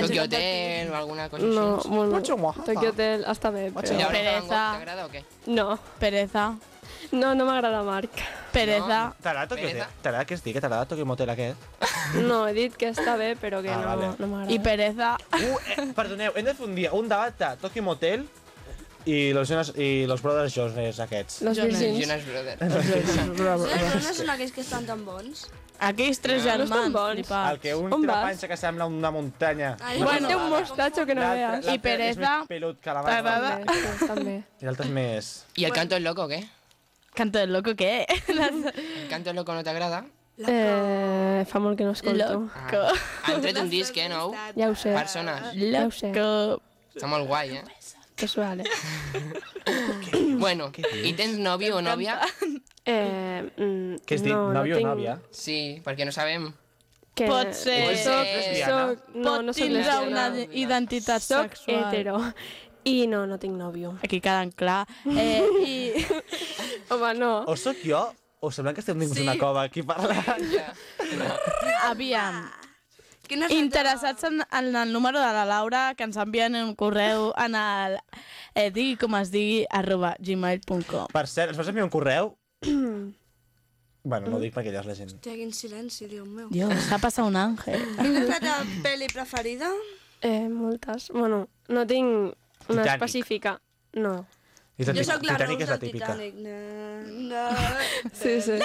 Tokyo Hotel o alguna cosa així. No, bueno, Mucho mojaza. Tokyo Hotel està bé, I però... l'Hora de Van Gogh Pereza. t'agrada o què? No, Pereza. no, no m'agrada Marc. Pereza. T'agrada Tokyo Pereza. Hotel? T'agrada que es digui? T'agrada Tokyo Motel aquest? No, he dit que està bé, però que Ah, no, vale. no m'agrada. I pereza. Uh, eh, perdoneu, hem de fer un dia un debat de Tokyo Motel i los, Jonas, i los Brothers Jones aquests. Los Jonas. virgins. Jonas Brothers. No són aquells que estan tan bons? Aquells tres No estan germans bons. flipats. El que un On té la vas? panxa que sembla una muntanya. Ai, Bueno, Bueno, té un mostatxo que no L'altre- veas. l'altre I pereza. És més pelut que la T'agrada? mà. També, sí, també. I l'altre és més... I el Canto del Loco, què? Canto del loco, què? El Canto del Loco no t'agrada? Eh, fa molt que no escolto. Loco. Han tret un disc, eh, nou? Ja ho sé, Persones. ja ho sé. Loco. Està molt guai, eh? Que suave. Bueno, i tens nòvio o nòvia? Eh, mm, Què has dit? no, Nòvio no o tinc... nòvia? Sí, perquè no sabem. Que... Pot ser. Pot Soc, ser lesbiana. soc, no, Pot no soc tindre lesbiana. una identitat Soc sexual. hetero. I no, no tinc nòvio. Aquí queden clar. Eh, i... Home, no. O sóc jo, o sembla que estem dins d'una cova aquí parlant. Ja. Aviam. Quina és Interessats en, en el número de la Laura, que ens envien un correu en el eh, digui com es digui arroba gmail punt com. Per cert, ens vas enviar un correu? Bueno, no ho dic perquè ja és la gent. Hòstia, quin silenci, Déu meu. Dios, s'ha passat un àngel. Quina és la teva pel·li preferida? Eh, moltes. Bueno, no tinc una Titanic. específica. No. Jo sóc la Titanic Rose és la del típica. Titanic. No, no. Sí, sí.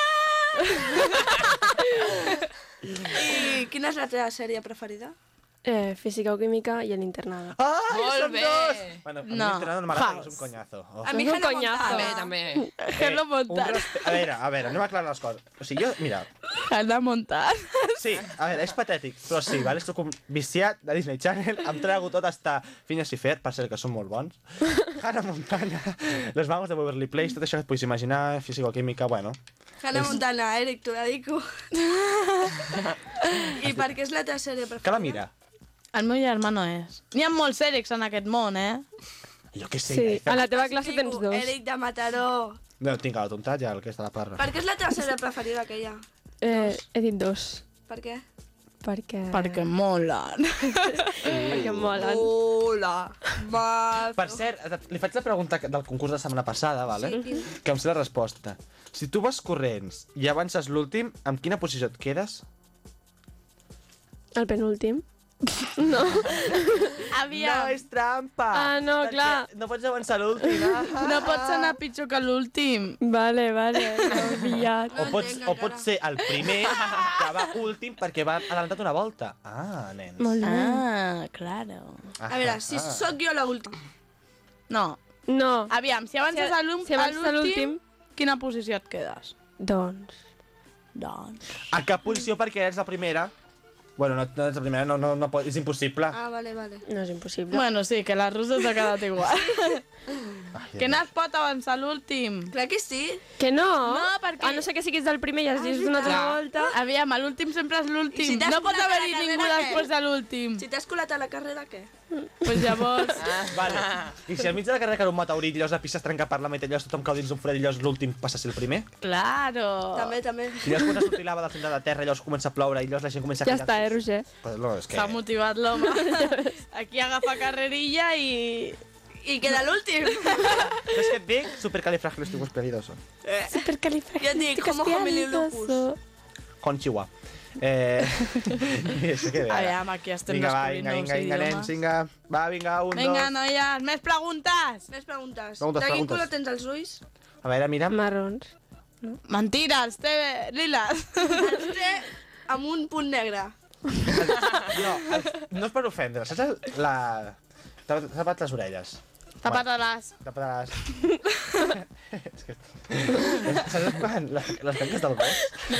I quina és la teva sèrie preferida? Eh, física o química i el internado. Ai, Molt som bé. dos! Bueno, a mi No, l'entrenador no m'agrada, fals. és un conyazo. Oh. A mi És un Hannah conyazo. També, Montana. també. Hello Un Montana. respe... A veure, a veure, anem a aclarar les coses. O sigui, jo, mira, Hannah Montana. sí, a veure, és patètic, però sí, vale? Estic un viciat de Disney Channel, em trago tot hasta Phineas i Ferb, per cert, que són molt bons. Hannah Montana, Los Magos de Waverly Place, tot això que et puguis imaginar, física o química, bueno. Hannah Montana, Eric, t'ho dedico. I per què és la teva sèrie preferida? Que la mira? El meu germà no és. N'hi ha molts Erics en aquest món, eh? Jo què sé. Sí, ja, a la teva classe tens dos. Eric de Mataró. No, tinc a la tontat ja, el que és de la parra. Per què és la teva sèrie preferida, aquella? Eh, he dit dos. Per què? Perquè... Perquè molen. Perquè molen. Hola. Va... Per cert, li faig la pregunta del concurs de la setmana passada, vale? Sí, quin? Que em sé la resposta. Si tu vas corrents i avances l'últim, amb quina posició et quedes? El penúltim. No. Aviam. No, és trampa! Ah, no, Perquè clar. No pots avançar l'últim. Ah. No pots anar pitjor que l'últim. Vale, vale, ja he pillat. O pots, o pots ser el primer que va últim perquè va adelantat una volta. Ah, nens. Molt bé. Ah, claro. Ah, A veure, si sóc jo l'última. No. No. Aviam, si avances Si- a l'últim, si avances a l'últim, quina posició et quedes? Doncs... Doncs... A cap posició perquè ets la primera? Bueno, no, no ets la primera, no, no, no pot, és impossible. Ah, vale, vale. No és impossible. Bueno, sí, que la Rosa s'ha quedat igual. Ai, Que no es pot avançar l'últim. Clar que sí. Que no? No, perquè- A no ser que siguis del primer i has vist una altra Clar. volta. Aviam, l'últim sempre és I si l'últim. t'has No pot colat a la haver-hi carrera, ningú què? després de l'últim. Si t'has colat a la carrera, què? Pues llavors... Vale. I si al mig de la carrera cau un meteorit i llavors la pista es trenca per la meitat i llavors tothom cau dins d'un forat i llavors l'últim passa a ser el primer? Claro. També, també. I llavors quan sortir lava del centre de la Terra i llavors comença a ploure i llavors la gent comença a Ja cridar... està, eh, Roger? Pues no, és que... S'ha motivat l'home. Aquí agafa carrerilla i... I queda l'últim. És que et dic supercalifragilisticoespialidoso. Jo et dic, como homiliolupus. Conchiwa. Eh... és que bé. Aviam, aquí estem Vinga, va, descobrint vinga, nous vinga, vinga, nens, idiomes. vinga. Va, vinga, un, Vinga, dos... noies, més preguntes. Més preguntes. Preguntes, De quin preguntes. color tens els ulls? A veure, mira. Marrons. Mentira, els té liles. Els té amb un punt negre. No, el, no és per ofendre, saps el, la... T'ha t'ha tapat les orelles. Tapat-les. Tapat les... és que... Saps quan? Les, les caques del gos?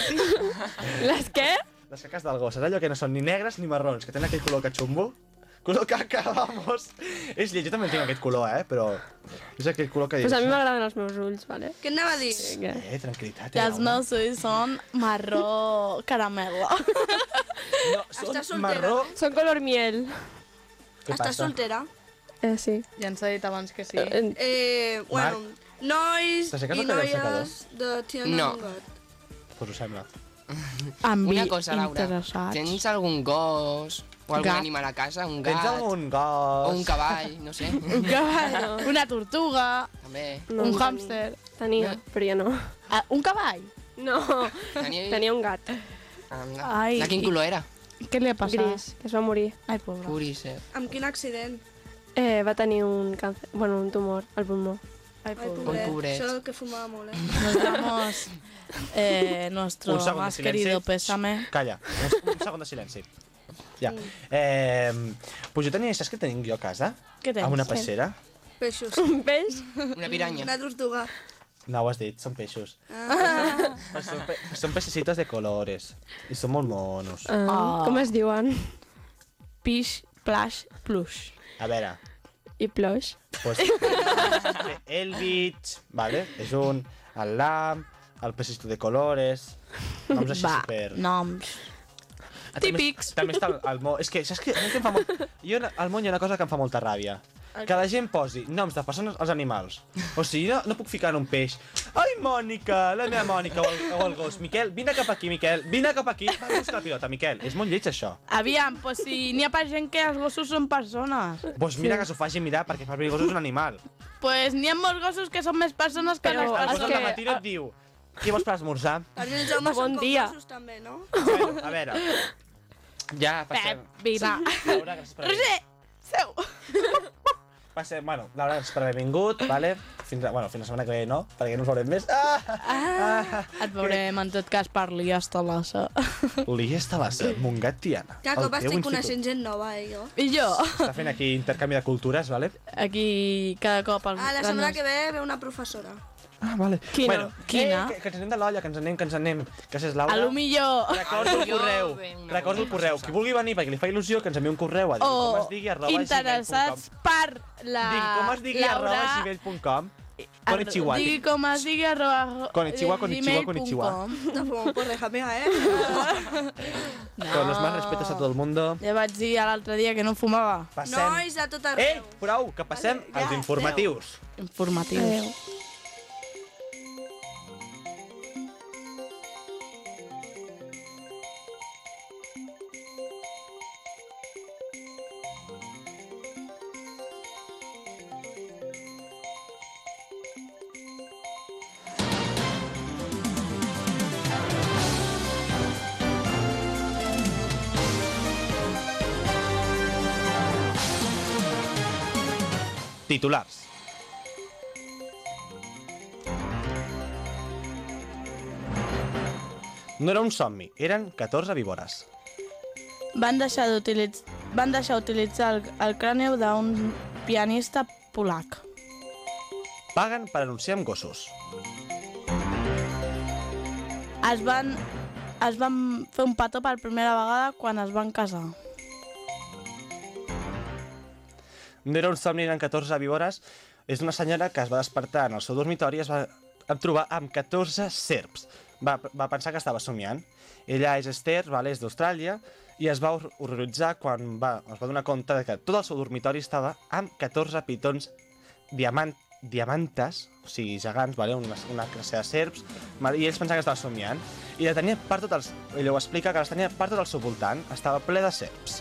Les què? Les caques del gos, saps allò que no són ni negres ni marrons, que tenen aquell color catxumbo? Color caca, vamos! És lleig, jo també tinc aquest color, eh, però... És aquell color que dius... Pues a mi m'agraden els meus ulls, vale? Què anava a dir? Vinga. Eh, tranquil·litat. I els meus ulls són marró caramel·lo. No, són Estàs soltera, marró... Són color miel. Què Estàs passa? soltera? Eh, sí. Ja ens ha dit abans que sí. Eh, Eh, bueno, nois t'aixeques i el cabell al noies de Tiana No. Montgat. Pues ho sembla. Amb Una cosa, Laura. interessats. Tens algun gos O algun Gat. animal a casa, un Tens gat, algun gos? o un cavall, no sé. Un cavall, una tortuga, També. No, un no hàmster. Tenia, però ja no. Ah, un cavall? No, Tenia... tenia un gat. Anda. Ai, De quin i- color era? Què li ha passat? Gris, que es va morir. Ai, pobre. Puríssim. Amb quin accident? Eh, va tenir un càncer, bueno, un tumor al pulmó. Ai, Ai, pobre. pobret. pobret. Això que fumava molt, eh? Nos damos eh, nuestro Un segon de más silenci. querido pésame. Calla, un, un segon de silenci. Ja. Eh, pues jo tenia, saps què tenim jo a casa? Què tens? Amb una peixera. Peixos. Un peix? Una piranya. Una tortuga. No ho has dit, són peixos. Ah. Són, pe són peixecitos de colores. I són molt monos. Ah, Oh. Com es diuen? Pish, plash, plush. A veure, I plush. pues, el bitx, vale? És un, el lam, el peixecito de colores, noms així Va, super... noms. També- típics. També està el, el món... És que, saps què? A mi que em fa molt... Jo, al món hi ha una cosa que em fa molta ràbia. Que la gent posi noms de persones als animals. O sigui, no, no puc ficar en un peix. Ai, Mònica, la meva Mònica, o el, o el gos. Miquel, vine cap aquí, Miquel, vine cap aquí. Va, busca la pilota, Miquel. És molt lleig, això. Aviam, pues si n'hi ha pa gent que els gossos són persones. Doncs pues mira que s'ho faci mirar, perquè per mi el gos és un animal. Pues n'hi ha molts gossos que són més persones que Però les El és gos persones. al que- matí no et diu què vols per esmorzar? Per mi els homes Bon són dia. com gossos també, no? Bueno, a veure, ja passem... Pep, vine. Laura, gràcies per haver Roger, seu. Passem, bueno, Laura, gràcies per haver vingut, vale? Fins, a, bueno, fins la setmana que ve no, perquè no ens veurem més. Ah! Ah, et veurem en tot cas per l'Ias Talassa. L'I està la ser, Montgat Tiana. Cada El cop teu estic institut. coneixent gent nova, eh, jo. I jo, Està fent aquí intercanvi de cultures, vale? aquí cada cop... El, Ah, la setmana que ve ve una professora. Ah, vale. Quina? Bueno, Quina? Eh, que, que ens anem de l'olla, que ens anem, que ens anem. Gràcies, Laura. A lo millor... Recordo el Jo correu. ve una Recordo el correu. Qui vulgui venir perquè li fa il·lusió, que ens enviï un correu a dir com O es digui arroba gmail punt com. interessats per la... Digui com es digui arroba gmail punt com. Konnichiwa. Digui com es digui arroba... Konnichiwa, konnichiwa, gmail punt konnichiwa. com. Tampoco, pues déjame, eh? No. Con los más respetos a todo el mundo. Ja vaig dir l'altre dia que no fumava. Passem... Nois de tot arreu. Ei, prou, que passem Vale, ja, als informatius. Informatius. Titulars. No era un somni, eren catorze víbores. Van deixar d'utilitzar van deixar utilitzar el, el cràneu d'un pianista polac. Paguen per anunciar amb gossos. Es van, es van fer un petó per primera vegada quan es van casar. No era un somni, eren catorze víbores. És una senyora que es va despertar en el seu dormitori i es va trobar amb catorze serps. Va, va pensar que estava somiant. Ella és Esther, vale, és d'Austràlia, i es va hor- horroritzar quan va, es va donar compte de que tot el seu dormitori estava amb catorze pitons diamant, diamantes, o sigui, gegants, vale, una, una classe de serps, vale, i ells pensaven que estava somiant. I la tenia per tot el... Ella ho explica, que les tenia per tot el seu voltant, estava ple de serps.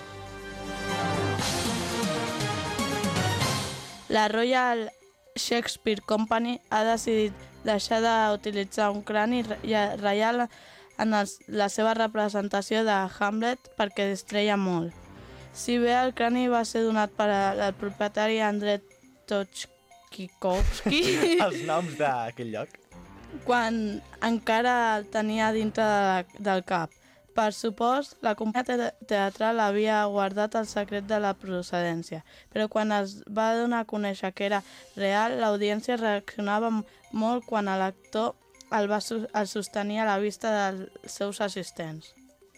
La Royal Shakespeare Company ha decidit deixar d'utilitzar un crani re- reial en els, la seva representació de Hamlet perquè distreia molt. Si bé el crani va ser donat per al propietari Andrei Tochkikovsky Els noms d'aquell lloc. quan encara el tenia dintre de, del cap. Per supost, la companyia te teatral havia guardat el secret de la procedència, però quan es va donar a conèixer que era real, l'audiència reaccionava molt quan l'actor el va sus el sostenia a la vista dels seus assistents.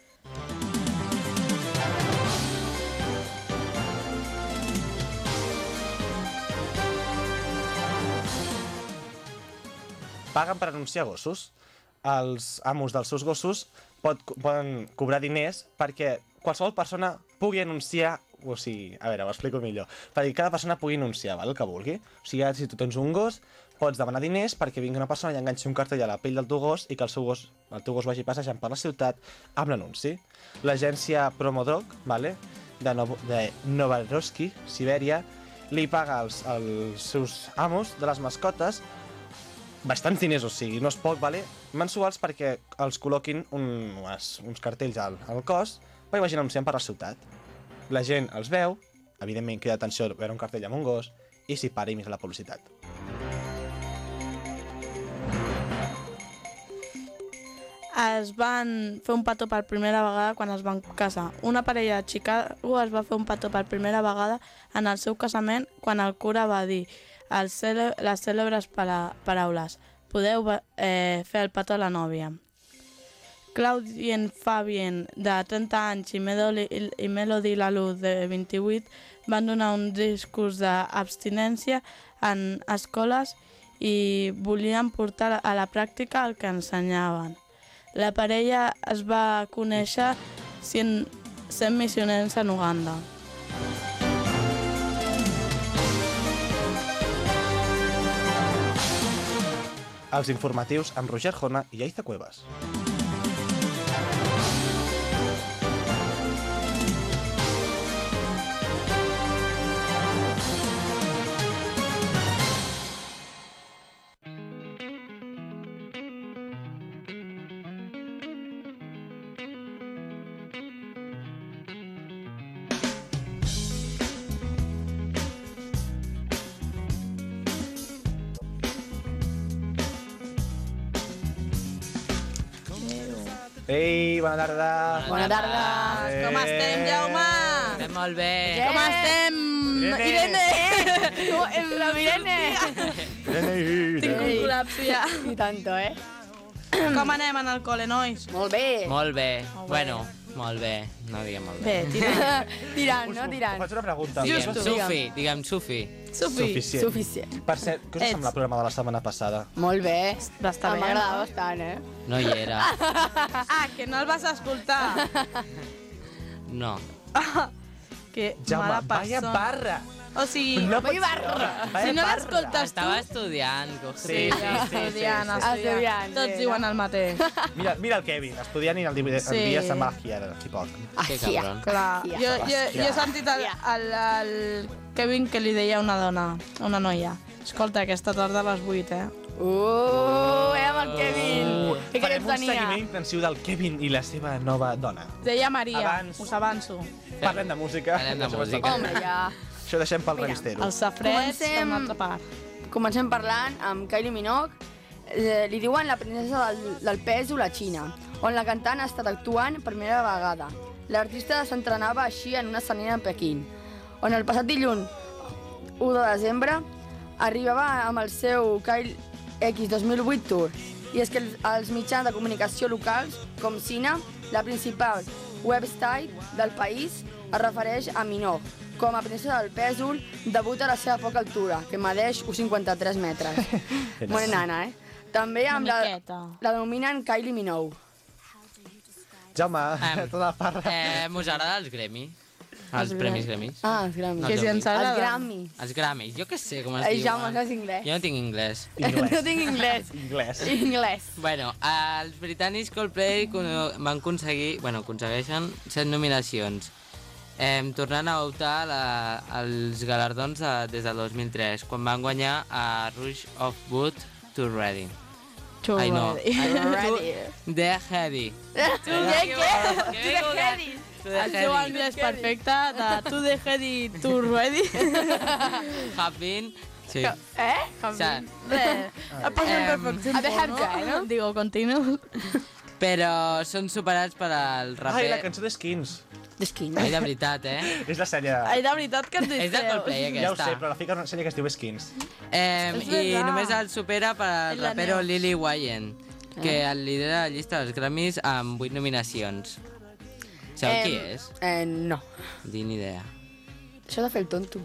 Paguen per anunciar gossos. Els amos dels seus gossos pot, poden cobrar diners perquè qualsevol persona pugui anunciar, o sigui, a veure, ho explico millor, perquè cada persona pugui anunciar, val, el que vulgui. O sigui, ara, si tu tens un gos, pots demanar diners perquè vingui una persona i enganxi un cartell a la pell del teu gos i que el seu gos, el teu gos vagi passejant per la ciutat amb l'anunci. L'agència Promodog, vale, de, Novo, de Novorossiysk, Sibèria, li paga als, als seus amos de les mascotes bastants diners, o sigui, no és poc, vale? mensuals perquè els col·loquin un, unes, uns cartells al, al cos perquè vagin anunciant per la ciutat. La gent els veu, evidentment crida atenció veure un cartell amb un gos i s'hi para i mira la publicitat. Es van fer un petó per primera vegada quan es van casar. Una parella de Chicago es va fer un petó per primera vegada en el seu casament quan el cura va dir el cèle les cèlebres para paraules «Podeu eh, fer el petó a la nòvia». Claudien Fabien, de trenta anys, i Melody, i Melody Lalou, de vint-i-vuit, van donar un discurs d'abstinència en escoles i volien portar a la pràctica el que ensenyaven. La parella es va conèixer sent, sent missioners en Uganda. Els informatius amb Roger Jona i Aiza Cuevas. Ei, bona tarda! Bona tarda! Eh. Com estem, Jaume? Estem molt bé. Com estem? Irene! És la Irene! Tinc un col·lapse ja. I tanto, eh? Com anem en el col·le, nois? Molt bé. Molt bé. Molt bé. Bueno, molt bé. No diguem molt bé. Bé, tira. Tirant, no? Us Tirant. faig una pregunta. Diguem Justo. Sufi, diguem Sufi. Sufi. Suficient. Suficient. Per cert, què us Ets. sembla el programa de la setmana passada? Molt bé. Va estar Em bé, va agradar no? bastant, eh? No hi era. Ah, que no el vas escoltar. No. Que Jaume, mala vaya persona. barra! O sigui, No Vai barra! si no l'escoltes tu... Estava estudiant, Sí, cojones. sí, sí, estudiant, sí, sí. estudiant. Tots sí, diuen no? el mateix. Mira, mira el Kevin, estudiant i el, dia, Sí. el dia se'n va a esquiar, aquí poc. Que Aquí, cabron. Clar, jo, jo, jo he sentit el, el, el Kevin que li deia a una dona, a una noia. Escolta, aquesta tarda a les vuit, eh? Uh, eh, amb el Kevin. Uh, Què farem carets un tenia? seguiment intensiu del Kevin i la seva nova dona. Deia Maria, Abans. us avanço. Parlem de música. Parlem de Això ho música. Home, ja. Això ho deixem pel Mira, revistero. Els safrets Comencem- per una altra part. Comencem parlant amb Kylie Minogue. Eh, li diuen la princesa del, del pèsol a Xina, on la cantant ha estat actuant per primera vegada. L'artista s'entrenava així en una escenera en Pequín, on el passat dilluns, u de desembre, arribava amb el seu Kyle X dos mil vuit Tour. I és que els, els mitjans de comunicació locals, com Sina, la principal website del país, es refereix a Minogue com a princesa del pèsol, debuta a la seva poca altura, que medeix uns cinquanta-tres metres. Bona nana, eh? També amb la, miqueta. la denominen Kylie Minogue. Jaume, Em, tota la parra. Eh, Mos agrada els Grammy. Els Els Premis Grammy. Grammys. Ah, els Grammy. No, Que si jo- ens Els agrada. Grammy. Els Grammys, jo què sé com es Ei, diuen. Jaume, saps anglès? Jo no tinc anglès. Inglès. No tinc anglès. Anglès. Anglès. Bueno, els britànics Coldplay cono- van aconseguir, bueno, aconsegueixen set nominacions, eh, tornant a optar la, als galardons de, des del dos mil tres, quan van guanyar a Rush of Wood to Ready. Too Ai, no. ready. Ready. The Heady. Tu què, què? Que ve Heady. El seu anglès perfecte de tu de ready, tu ready. Have been... Sí. Eh? O sea, Res, ha passat Em, perfecte. a ver, have no? Digo, continu. però són superats per al raper... Ai, la cançó de Skins. De Skin. Ai, de veritat, eh? És la sèrie... Ai, de veritat que et És de distreu. Coldplay, Ja ho aquesta. sé, però la fica en una sèrie que es diu Skins. Eh, És I verdad. només el supera per al És la rapero Neus. Lily Wayne, que el lidera la llista dels Grammys amb vuit nominacions. Sabeu qui és? Eh, no. Ni ni idea. Això de fer el tonto.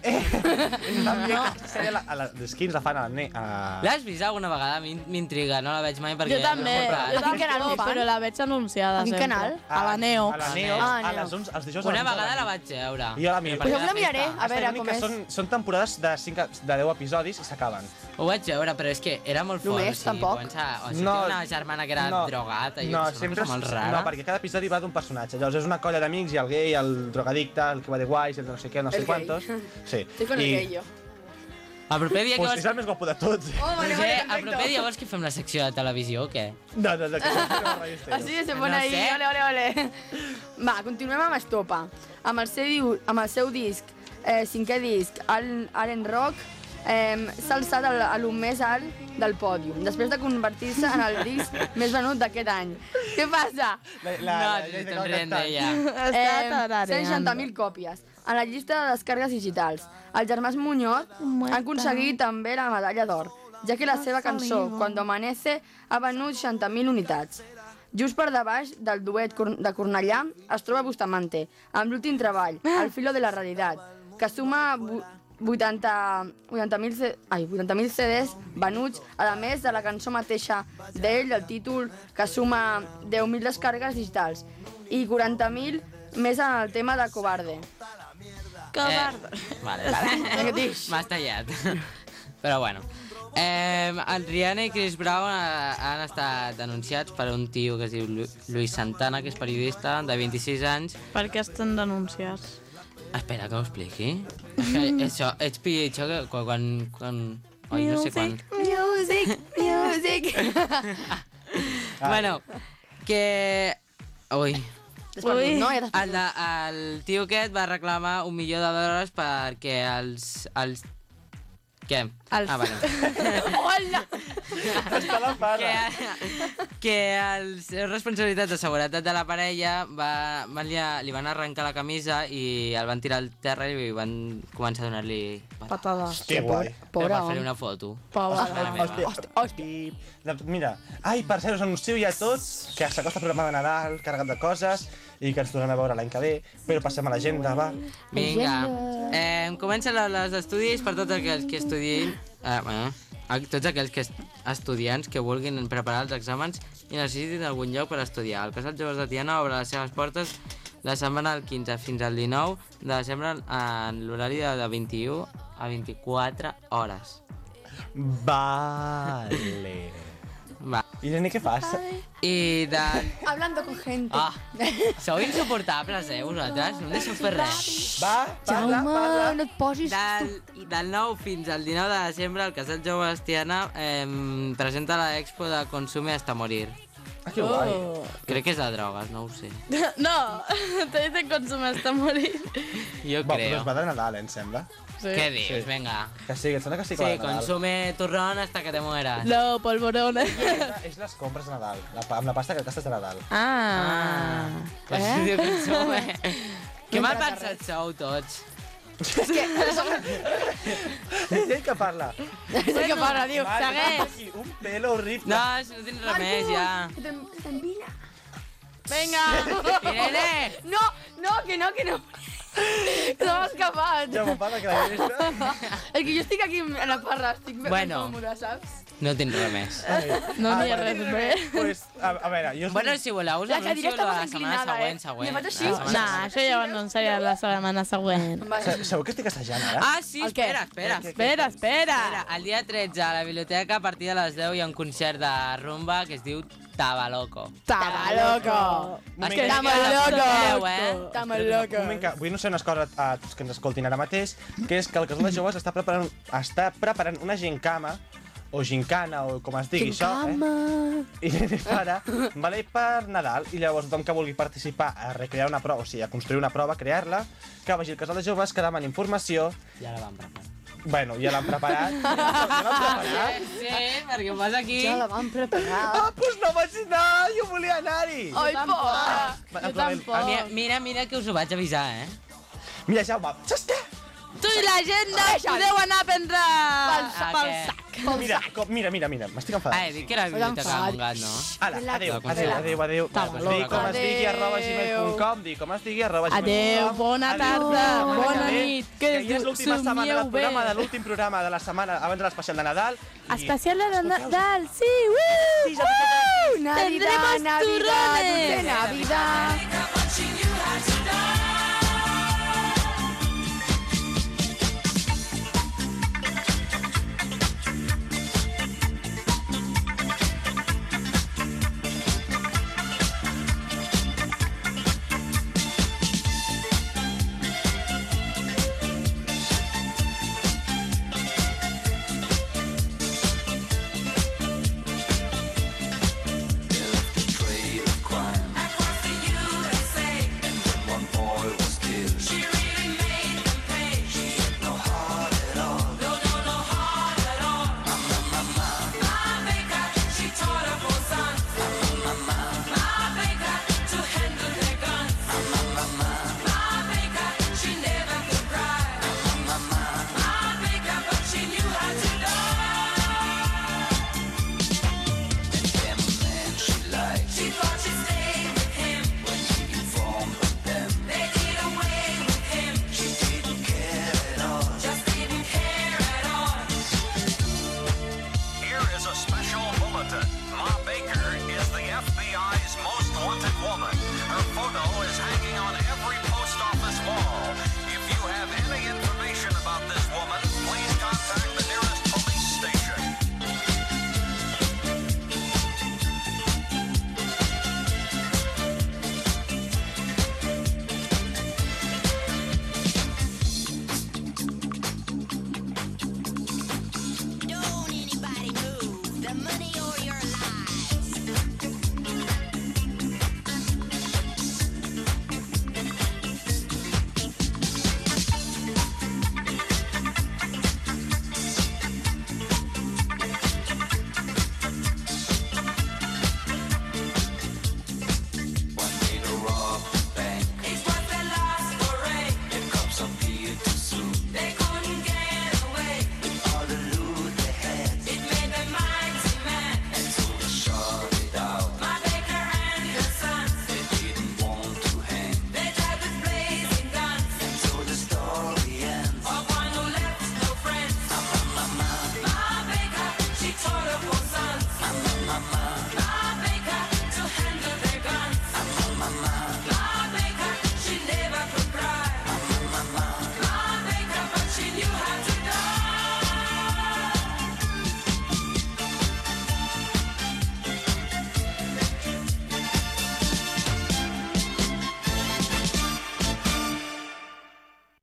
També aquesta sèrie, la, la, de Skins la fan a... Ne, a... L'has vist alguna vegada? M'in- M'intriga, no la veig mai perquè... Jo també, no jo A quin canal també, ho fan? però la veig anunciada A quin sempre. canal? A la Neo. A la Neo, Ah, a Neo. les onze, els dijous a Una les onze de vegada la nit. vaig veure. Jo la miro. Però Pues perquè jo me la festa. miraré, a veure Està com que és. Són, són temporades de, cinc, de deu episodis i s'acaben. Ho vaig veure, però és que era molt fort. Només, o sigui, tampoc? Comença, o sigui, No, té una germana que era no, drogata i no, una sempre cosa molt és- rara. No, perquè cada episodi va d'un personatge. Llavors és una colla d'amics, i el gay, el drogadicte, el que va de guais, el de no sé què, no sé El gay. quantos. Sí. Estic con el gay, jo. El proper dia que Pues vols... és el més guapo de tots. Oh, vale, Roger, vale, el perfecto. proper dia vols que fem la secció de televisió o què? No, no, no, que no, no, no, Así se No pone ahí, sé. ole, ole, ole. Va, continuem amb Estopa. Amb el seu, amb el seu disc, eh, cinquè disc, Al- Allen Rock, eh, s'ha alçat a lo més alt del pòdium, després de convertir-se en el disc més venut d'aquest any. Què passa? La, la, No, la, si la, estem rient d'ella. Eh, tarareando. cent seixanta mil còpies a la llista de descargues digitals. Els germans Muñoz han aconseguit també la medalla d'or, ja que la seva cançó, Cuando amanece, ha venut seixanta mil unitats. Just per debaix del duet Cor- de Cornellà es troba Bustamante, amb l'últim treball, Al filo de la realitat, que suma vu- vuitanta mil C Ds venuts, a més de la cançó mateixa d'ell, el títol, que suma deu mil descargues digitals, i quaranta mil més en el tema de Cobarde. Cobarde. Eh, vale, vale. M'has tallat. Però bueno. Eh, el Rihanna i Chris Brown eh, han estat denunciats per un tio que es diu Lu- Luis Santana, que és periodista, de vint-i-sis anys. Per què estan denunciats? Espera que ho expliqui. És que això, ets pitjor que quan... quan, quan oi, no sé quan... Music, music. Bueno, que... Ui. Ui. No, ja t'has el, de, el tio aquest va reclamar un milió de dòlars perquè els... els... Què? Els- Ah, bueno. Hola! Està la parra. que, que els seus responsabilitats de seguretat de la parella va, van li, li van arrencar la camisa i el van tirar al terra i van començar a donar-li Patades. Que guai. Pobre per home. fer una foto. Pobre Mare home. meva. Hòstia, hòstia. Mira, ai, per cert, us anuncio ja tots que s'acosta el programa de Nadal, carregat de coses, i que ens tornem a veure l'any que ve, però passem a l'agenda, va. Vinga, eh, comencen les estudis per tots aquells que estudiïn, eh, bueno, a- tots aquells que est- estudiants que vulguin preparar els exàmens i necessitin algun lloc per estudiar. El Casal Joves de Tiana obre les seves portes la setmana del quinze fins al dinou de desembre en l'horari de, de vint-i-u a vint-i-quatre hores. Vale. Va. I nene, què fas? I de... Hablando con gente. Ah, sou insuportables, eh, vosaltres? No em deixeu fer res. Va, parla, Jaume, parla. no et posis... Del, del nou fins al dinou de desembre, el Casal Joves Tiana eh, presenta l'expo de Consume hasta morir. Ah, que guai. Crec que és de drogues, no ho sé. No, te dicen consume hasta morir. Jo Va, però creo. es va de Nadal, em sembla. Sí. Què dius? Sí. Vinga. Que sí, que et sembla que sí que Sí, va de Nadal. consume turrón hasta que te mueras. No, polvorones. És les compres de Nadal, la, pa- amb la pasta que gastes de Nadal. Ah. Per això diu consume. Que mal pensat sou tots. És ell que parla. És el que parla, diu. Mare, Segueix. aquí, un pelo horrible. No, si no tens res més, ja. Venga. Irene! No, no, que no, que no. Se m'ha escapat. Ja m'ho parla, que la resta... És que jo estic aquí a la parra, estic ben Bueno. còmoda, saps? No tens res més. No Ah, n'hi ha vale. res més. Pues, a, a veure, jo... us Bueno, dic- si voleu, us La cadira anuncio està la més setmana inclinada, següent, eh? següent. I faig així. La setmana No, això ja ho anunciaré la setmana següent. Se- Segur que estic assajant, ara? Ah, sí, El què? espera, espera. Espera, espera. Espera, el dia tretze a la biblioteca, a partir de les deu, hi ha un concert de rumba que es diu Tabaloco. Estava loco. Moment, Es que Estamos no locos. sabeu, eh? Estamos Un locos. moment que vull anunciar unes coses a tots que ens escoltin ara mateix, que és que el Casal de Joves està preparant, està preparant una gincama, o gincana, o com es digui això, eh? I para, vale, per Nadal. I llavors tothom que vulgui participar a recrear una prova, o sigui, a construir una prova, a crear-la, que vagi al Casal de Joves, que demani informació. Ja la vam preparar. Bueno, ja l'han preparat. Ja l'han preparat. Sí, perquè ho fas aquí. Ja la vam preparar. Ah, doncs no vaig anar, jo volia anar-hi. Ai, por. En plan, el- Mira, mira, mira que us ho vaig avisar, eh? Mira, Jaume, saps què? Tu i la gent no podeu anar a prendre Ah, pel què? sac. Mira, com, mira, mira, mira, m'estic Ah, enfadat. he dit que era biblioteca de Montgat, no? Ala, adéu, La adéu, adéu, adéu. Adéu. Dic com es digui arroba gmail punt com, dic com es digui arroba gmail punt com. Adéu, bona tarda, bona que bé, nit, que que ja és l'última setmana somieu del programa, bé. de l'últim programa de la setmana abans de l'especial de Nadal. I- Especial de Nadal, sí, Sí, uh! ja uh! Navidad, Tendremos Navidad, turrones. dulce Navidad.